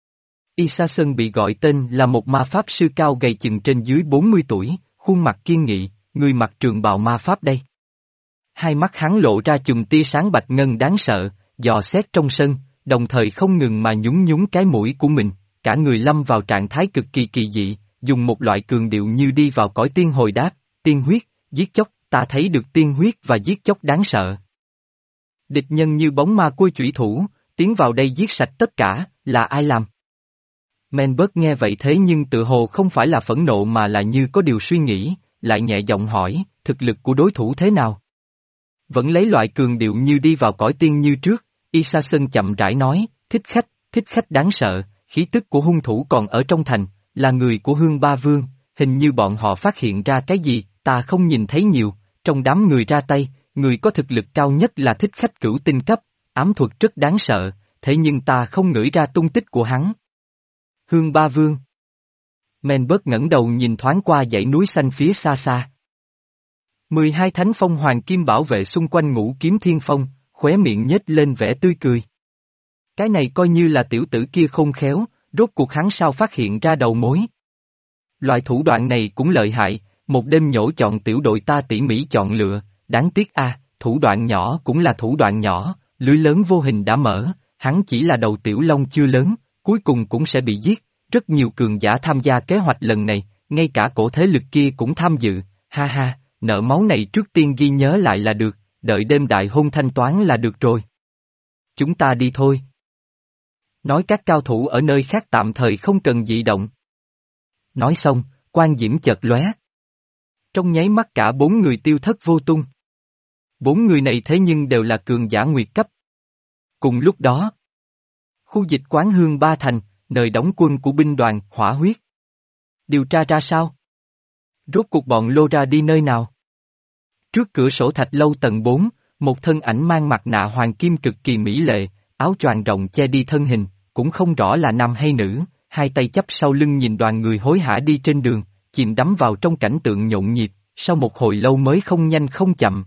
Y Sa Sơn bị gọi tên là một ma pháp sư cao gầy chừng trên dưới bốn mươi tuổi, khuôn mặt kiên nghị, người mặc trường bào ma pháp đây. Hai mắt hắn lộ ra chùm tia sáng bạch ngân đáng sợ, dò xét trong sân, đồng thời không ngừng mà nhún nhún cái mũi của mình, cả người lâm vào trạng thái cực kỳ kỳ dị, dùng một loại cường điệu như đi vào cõi tiên hồi đáp, tiên huyết, giết chóc, ta thấy được tiên huyết và giết chóc đáng sợ. Địch nhân như bóng ma côi chủy thủ, tiến vào đây giết sạch tất cả, là ai làm? Menberg nghe vậy thế nhưng tự hồ không phải là phẫn nộ mà là như có điều suy nghĩ, lại nhẹ giọng hỏi, thực lực của đối thủ thế nào? Vẫn lấy loại cường điệu như đi vào cõi tiên như trước, Y Sa Sơn chậm rãi nói, thích khách, thích khách đáng sợ, khí tức của hung thủ còn ở trong thành, là người của Hương Ba Vương, hình như bọn họ phát hiện ra cái gì, ta không nhìn thấy nhiều, trong đám người ra tay, người có thực lực cao nhất là thích khách cửu tinh cấp, ám thuật rất đáng sợ, thế nhưng ta không ngửi ra tung tích của hắn. Hương Ba Vương. Menberg ngẩng đầu nhìn thoáng qua dãy núi xanh phía xa xa. mười hai thánh phong hoàng kim bảo vệ xung quanh ngũ kiếm thiên phong, khóe miệng nhếch lên vẻ tươi cười. Cái này coi như là tiểu tử kia khôn khéo, rốt cuộc hắn sao phát hiện ra đầu mối. Loại thủ đoạn này cũng lợi hại, một đêm nhổ chọn tiểu đội ta tỉ mỉ chọn lựa, đáng tiếc a, thủ đoạn nhỏ cũng là thủ đoạn nhỏ, lưới lớn vô hình đã mở, hắn chỉ là đầu tiểu long chưa lớn, cuối cùng cũng sẽ bị giết, rất nhiều cường giả tham gia kế hoạch lần này, ngay cả cổ thế lực kia cũng tham dự, ha ha, nợ máu này trước tiên ghi nhớ lại là được, đợi đêm đại hôn thanh toán là được rồi. Chúng ta đi thôi. Nói các cao thủ ở nơi khác tạm thời không cần dị động. Nói xong, quan diễm chợt lóe. Trong nháy mắt cả bốn người tiêu thất vô tung. Bốn người này thế nhưng đều là cường giả nguyệt cấp. Cùng lúc đó, khu dịch quán Hương Ba Thành, nơi đóng quân của binh đoàn Hỏa Huyết. Điều tra ra sao? Rốt cuộc bọn Lô ra đi nơi nào? Trước cửa sổ thạch lâu tầng bốn, một thân ảnh mang mặt nạ hoàng kim cực kỳ mỹ lệ, áo choàng rộng che đi thân hình, cũng không rõ là nam hay nữ, hai tay chắp sau lưng nhìn đoàn người hối hả đi trên đường, chìm đắm vào trong cảnh tượng nhộn nhịp, sau một hồi lâu mới không nhanh không chậm.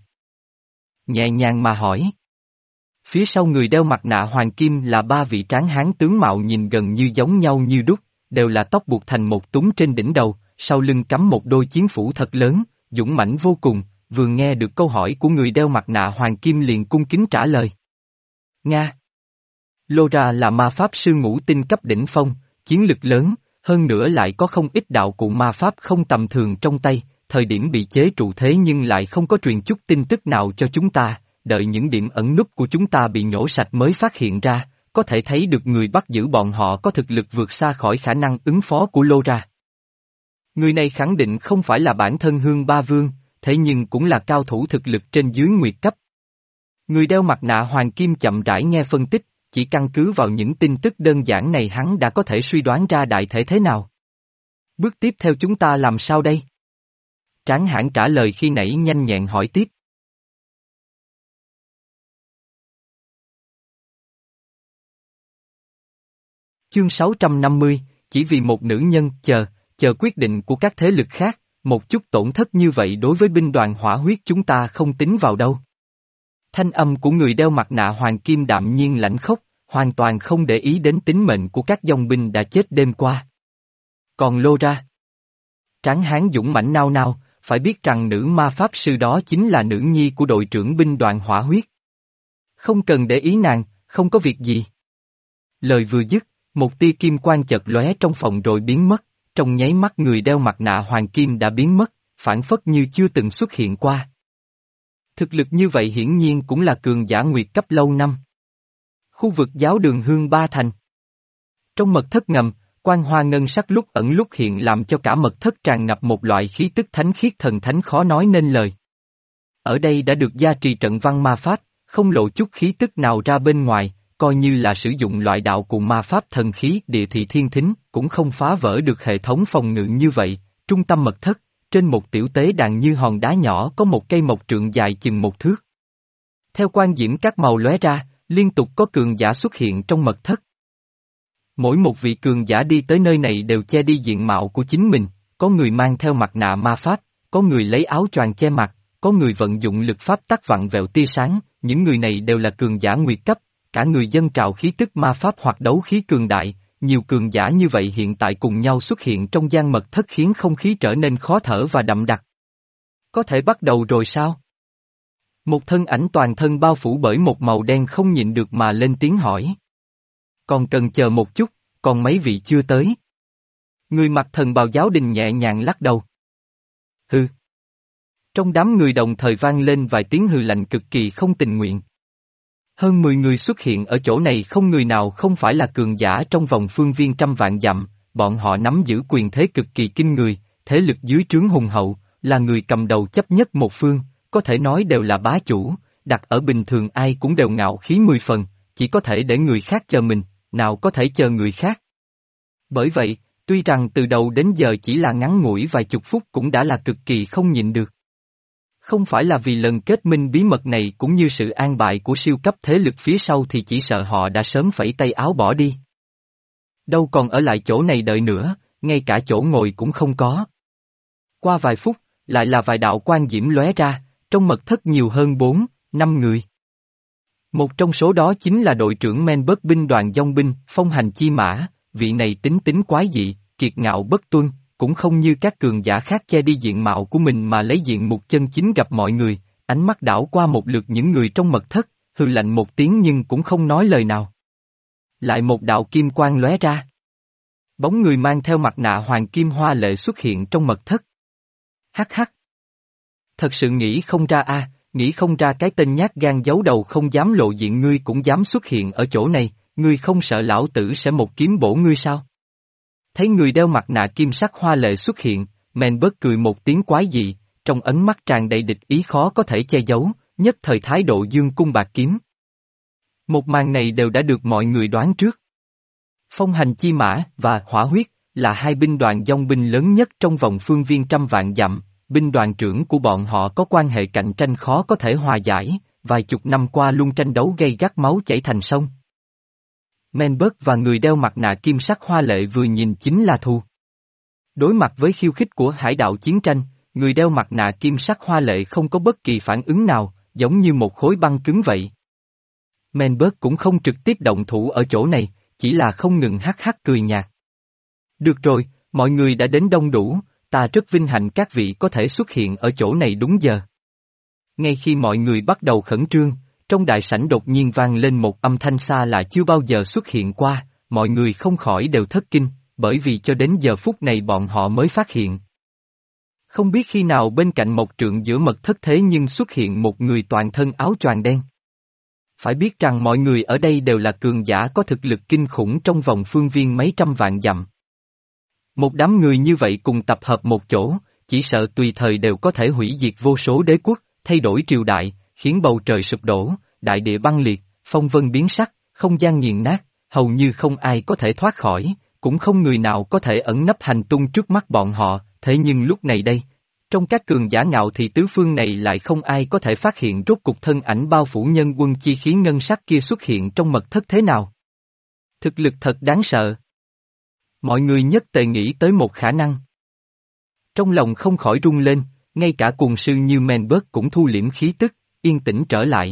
Nhẹ nhàng mà hỏi. Phía sau người đeo mặt nạ hoàng kim là ba vị tráng hán tướng mạo nhìn gần như giống nhau như đúc, đều là tóc buộc thành một túng trên đỉnh đầu, sau lưng cắm một đôi chiến phủ thật lớn, dũng mãnh vô cùng, vừa nghe được câu hỏi của người đeo mặt nạ hoàng kim liền cung kính trả lời. Nga. Lô ra là ma pháp sư ngũ tinh cấp đỉnh phong, chiến lực lớn, hơn nữa lại có không ít đạo cụ ma pháp không tầm thường trong tay, thời điểm bị chế trụ thế nhưng lại không có truyền chút tin tức nào cho chúng ta, đợi những điểm ẩn núp của chúng ta bị nhổ sạch mới phát hiện ra, có thể thấy được người bắt giữ bọn họ có thực lực vượt xa khỏi khả năng ứng phó của Lô ra. Người này khẳng định không phải là bản thân Hương Ba Vương, thế nhưng cũng là cao thủ thực lực trên dưới nguyệt cấp. Người đeo mặt nạ hoàng kim chậm rãi nghe phân tích, chỉ căn cứ vào những tin tức đơn giản này hắn đã có thể suy đoán ra đại thể thế nào. Bước tiếp theo chúng ta làm sao đây? Tráng Hãn trả lời khi nãy nhanh nhẹn hỏi tiếp. Chương sáu trăm năm mươi, chỉ vì một nữ nhân, chờ, chờ quyết định của các thế lực khác, một chút tổn thất như vậy đối với binh đoàn hỏa huyết chúng ta không tính vào đâu. Thanh âm của người đeo mặt nạ hoàng kim đạm nhiên lãnh khốc, hoàn toàn không để ý đến tính mệnh của các dòng binh đã chết đêm qua. Còn Lô Ra. Tráng Hán dũng mãnh nao nao, phải biết rằng nữ ma pháp sư đó chính là nữ nhi của đội trưởng binh đoàn hỏa huyết. Không cần để ý nàng, không có việc gì. Lời vừa dứt, một tia kim quang chợt lóe trong phòng rồi biến mất, trong nháy mắt người đeo mặt nạ hoàng kim đã biến mất, phản phất như chưa từng xuất hiện qua. Thực lực như vậy hiển nhiên cũng là cường giả nguyệt cấp lâu năm. Khu vực giáo đường Hương Ba Thành. Trong mật thất ngầm, quang hoa ngân sắc lúc ẩn lúc hiện làm cho cả mật thất tràn ngập một loại khí tức thánh khiết thần thánh khó nói nên lời. Ở đây đã được gia trì trận văn ma pháp, không lộ chút khí tức nào ra bên ngoài, coi như là sử dụng loại đạo cùng ma pháp thần khí địa thị thiên thính, cũng không phá vỡ được hệ thống phòng ngự như vậy. Trung tâm mật thất, trên một tiểu tế đàn như hòn đá nhỏ có một cây mộc trượng dài chừng một thước. Theo quan diễm các màu lóe ra, liên tục có cường giả xuất hiện trong mật thất. Mỗi một vị cường giả đi tới nơi này đều che đi diện mạo của chính mình, có người mang theo mặt nạ ma pháp, có người lấy áo choàng che mặt, có người vận dụng lực pháp tắc vặn vẹo tia sáng, những người này đều là cường giả nguyệt cấp, cả người dân trào khí tức ma pháp hoặc đấu khí cường đại, nhiều cường giả như vậy hiện tại cùng nhau xuất hiện trong gian mật thất khiến không khí trở nên khó thở và đậm đặc. Có thể bắt đầu rồi sao? Một thân ảnh toàn thân bao phủ bởi một màu đen không nhịn được mà lên tiếng hỏi. Còn cần chờ một chút, còn mấy vị chưa tới. Người mặc thần bào giáo đình nhẹ nhàng lắc đầu. Hừ. Trong đám người đồng thời vang lên vài tiếng hừ lạnh cực kỳ không tình nguyện. Hơn mười người xuất hiện ở chỗ này không người nào không phải là cường giả trong vòng phương viên trăm vạn dặm, bọn họ nắm giữ quyền thế cực kỳ kinh người, thế lực dưới trướng hùng hậu, là người cầm đầu chấp nhất một phương, có thể nói đều là bá chủ, đặt ở bình thường ai cũng đều ngạo khí mười phần, chỉ có thể để người khác chờ mình, nào có thể chờ người khác. Bởi vậy, tuy rằng từ đầu đến giờ chỉ là ngắn ngủi vài chục phút cũng đã là cực kỳ không nhịn được. Không phải là vì lần kết minh bí mật này cũng như sự an bại của siêu cấp thế lực phía sau thì chỉ sợ họ đã sớm phẩy tay áo bỏ đi. Đâu còn ở lại chỗ này đợi nữa, ngay cả chỗ ngồi cũng không có. Qua vài phút, lại là vài đạo quang diễm lóe ra, trong mật thất nhiều hơn bốn, năm người. Một trong số đó chính là đội trưởng Menberg binh đoàn dòng binh, Phong Hành Chi Mã, vị này tính tính quái dị, kiệt ngạo bất tuân, cũng không như các cường giả khác che đi diện mạo của mình mà lấy diện mục chân chính gặp mọi người, ánh mắt đảo qua một lượt những người trong mật thất, hừ lạnh một tiếng nhưng cũng không nói lời nào. Lại một đạo kim quang lóe ra. Bóng người mang theo mặt nạ hoàng kim hoa lệ xuất hiện trong mật thất. Hắc hắc. Thật sự nghĩ không ra a, à, nghĩ không ra cái tên nhát gan giấu đầu không dám lộ diện ngươi cũng dám xuất hiện ở chỗ này, ngươi không sợ lão tử sẽ một kiếm bổ ngươi sao? Thấy người đeo mặt nạ kim sắc hoa lệ xuất hiện, Menberg cười một tiếng quái dị, trong ấn mắt tràn đầy địch ý khó có thể che giấu, nhất thời thái độ dương cung bạc kiếm. Một màn này đều đã được mọi người đoán trước. Phong Hành Chi Mã và Hỏa Huyết là hai binh đoàn dòng binh lớn nhất trong vòng phương viên trăm vạn dặm, binh đoàn trưởng của bọn họ có quan hệ cạnh tranh khó có thể hòa giải, vài chục năm qua luôn tranh đấu gay gắt máu chảy thành sông. Menberg và người đeo mặt nạ kim sắc hoa lệ vừa nhìn chính là thù. Đối mặt với khiêu khích của hải đạo chiến tranh, người đeo mặt nạ kim sắc hoa lệ không có bất kỳ phản ứng nào, giống như một khối băng cứng vậy. Menberg cũng không trực tiếp động thủ ở chỗ này, chỉ là không ngừng hắc hắc cười nhạt. Được rồi, mọi người đã đến đông đủ, ta rất vinh hạnh các vị có thể xuất hiện ở chỗ này đúng giờ. Ngay khi mọi người bắt đầu khẩn trương, trong đại sảnh đột nhiên vang lên một âm thanh xa lạ chưa bao giờ xuất hiện qua, mọi người không khỏi đều thất kinh, bởi vì cho đến giờ phút này bọn họ mới phát hiện. Không biết khi nào bên cạnh một trượng giữa mật thất thế nhưng xuất hiện một người toàn thân áo choàng đen. Phải biết rằng mọi người ở đây đều là cường giả có thực lực kinh khủng trong vòng phương viên mấy trăm vạn dặm. Một đám người như vậy cùng tập hợp một chỗ, chỉ sợ tùy thời đều có thể hủy diệt vô số đế quốc, thay đổi triều đại, khiến bầu trời sụp đổ, đại địa băng liệt, phong vân biến sắc, không gian nghiền nát, hầu như không ai có thể thoát khỏi, cũng không người nào có thể ẩn nấp hành tung trước mắt bọn họ, thế nhưng lúc này đây, trong các cường giả ngạo thì tứ phương này lại không ai có thể phát hiện rốt cục thân ảnh bao phủ nhân quân chi khí ngân sắc kia xuất hiện trong mật thất thế nào. Thực lực thật đáng sợ. Mọi người nhất tề nghĩ tới một khả năng. Trong lòng không khỏi rung lên, ngay cả cuồng sư như Menberg cũng thu liễm khí tức, yên tĩnh trở lại.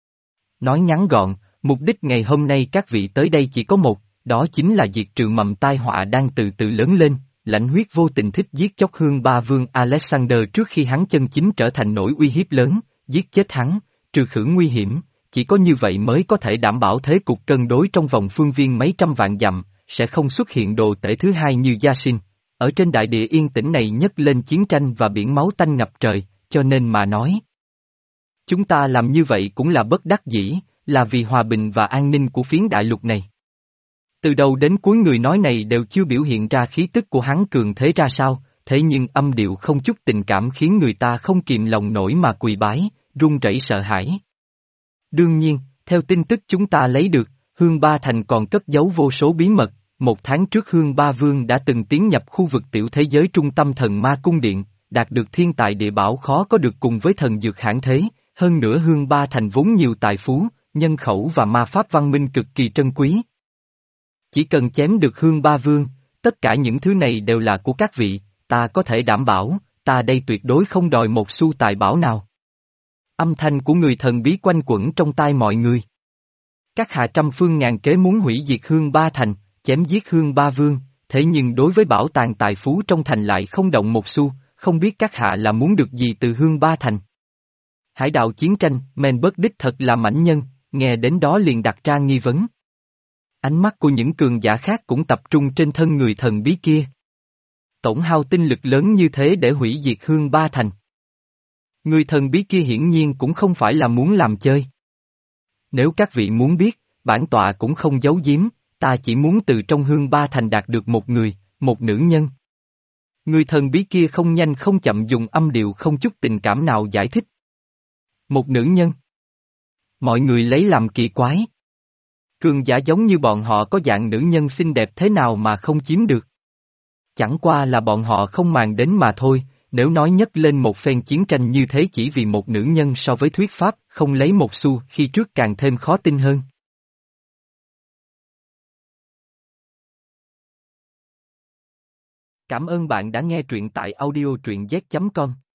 Nói ngắn gọn, mục đích ngày hôm nay các vị tới đây chỉ có một, đó chính là diệt trừ mầm tai họa đang từ từ lớn lên. Lãnh huyết vô tình thích giết chóc Hương Ba Vương Alexander trước khi hắn chân chính trở thành nỗi uy hiếp lớn, giết chết hắn, trừ khử nguy hiểm, chỉ có như vậy mới có thể đảm bảo thế cục cân đối trong vòng phương viên mấy trăm vạn dặm, sẽ không xuất hiện đồ tể thứ hai như Gia Sinh. Ở trên đại địa yên tĩnh này nhấc lên chiến tranh và biển máu tanh ngập trời, cho nên mà nói. Chúng ta làm như vậy cũng là bất đắc dĩ, là vì hòa bình và an ninh của phiến đại lục này. Từ đầu đến cuối người nói này đều chưa biểu hiện ra khí tức của hắn cường thế ra sao, thế nhưng âm điệu không chút tình cảm khiến người ta không kìm lòng nổi mà quỳ bái, run rẩy sợ hãi. Đương nhiên, theo tin tức chúng ta lấy được, Hương Ba Thành còn cất giấu vô số bí mật, một tháng trước Hương Ba Vương đã từng tiến nhập khu vực tiểu thế giới trung tâm thần ma cung điện, đạt được thiên tài địa bảo khó có được cùng với thần dược hãn thế, hơn nữa Hương Ba Thành vốn nhiều tài phú, nhân khẩu và ma pháp văn minh cực kỳ trân quý. Chỉ cần chém được Hương Ba Vương, tất cả những thứ này đều là của các vị, ta có thể đảm bảo, ta đây tuyệt đối không đòi một xu tài bảo nào. Âm thanh của người thần bí quanh quẩn trong tai mọi người. Các hạ trăm phương ngàn kế muốn hủy diệt Hương Ba Thành, chém giết Hương Ba Vương, thế nhưng đối với bảo tàng tài phú trong thành lại không động một xu, không biết các hạ là muốn được gì từ Hương Ba Thành. Hải đạo chiến tranh, Menberg đích thật là mãnh nhân, nghe đến đó liền đặt ra nghi vấn. Ánh mắt của những cường giả khác cũng tập trung trên thân người thần bí kia. Tổn hao tinh lực lớn như thế để hủy diệt Hương Ba Thành. Người thần bí kia hiển nhiên cũng không phải là muốn làm chơi. Nếu các vị muốn biết, bản tọa cũng không giấu giếm, ta chỉ muốn từ trong Hương Ba Thành đạt được một người, một nữ nhân. Người thần bí kia không nhanh không chậm dùng âm điệu không chút tình cảm nào giải thích. Một nữ nhân. Mọi người lấy làm kỳ quái. Cường giả giống như bọn họ có dạng nữ nhân xinh đẹp thế nào mà không chiếm được. Chẳng qua là bọn họ không màng đến mà thôi, nếu nói nhấc lên một phen chiến tranh như thế chỉ vì một nữ nhân so với thuyết pháp không lấy một xu khi trước càng thêm khó tin hơn. Cảm ơn bạn đã nghe truyện tại audio truyện z chấm com.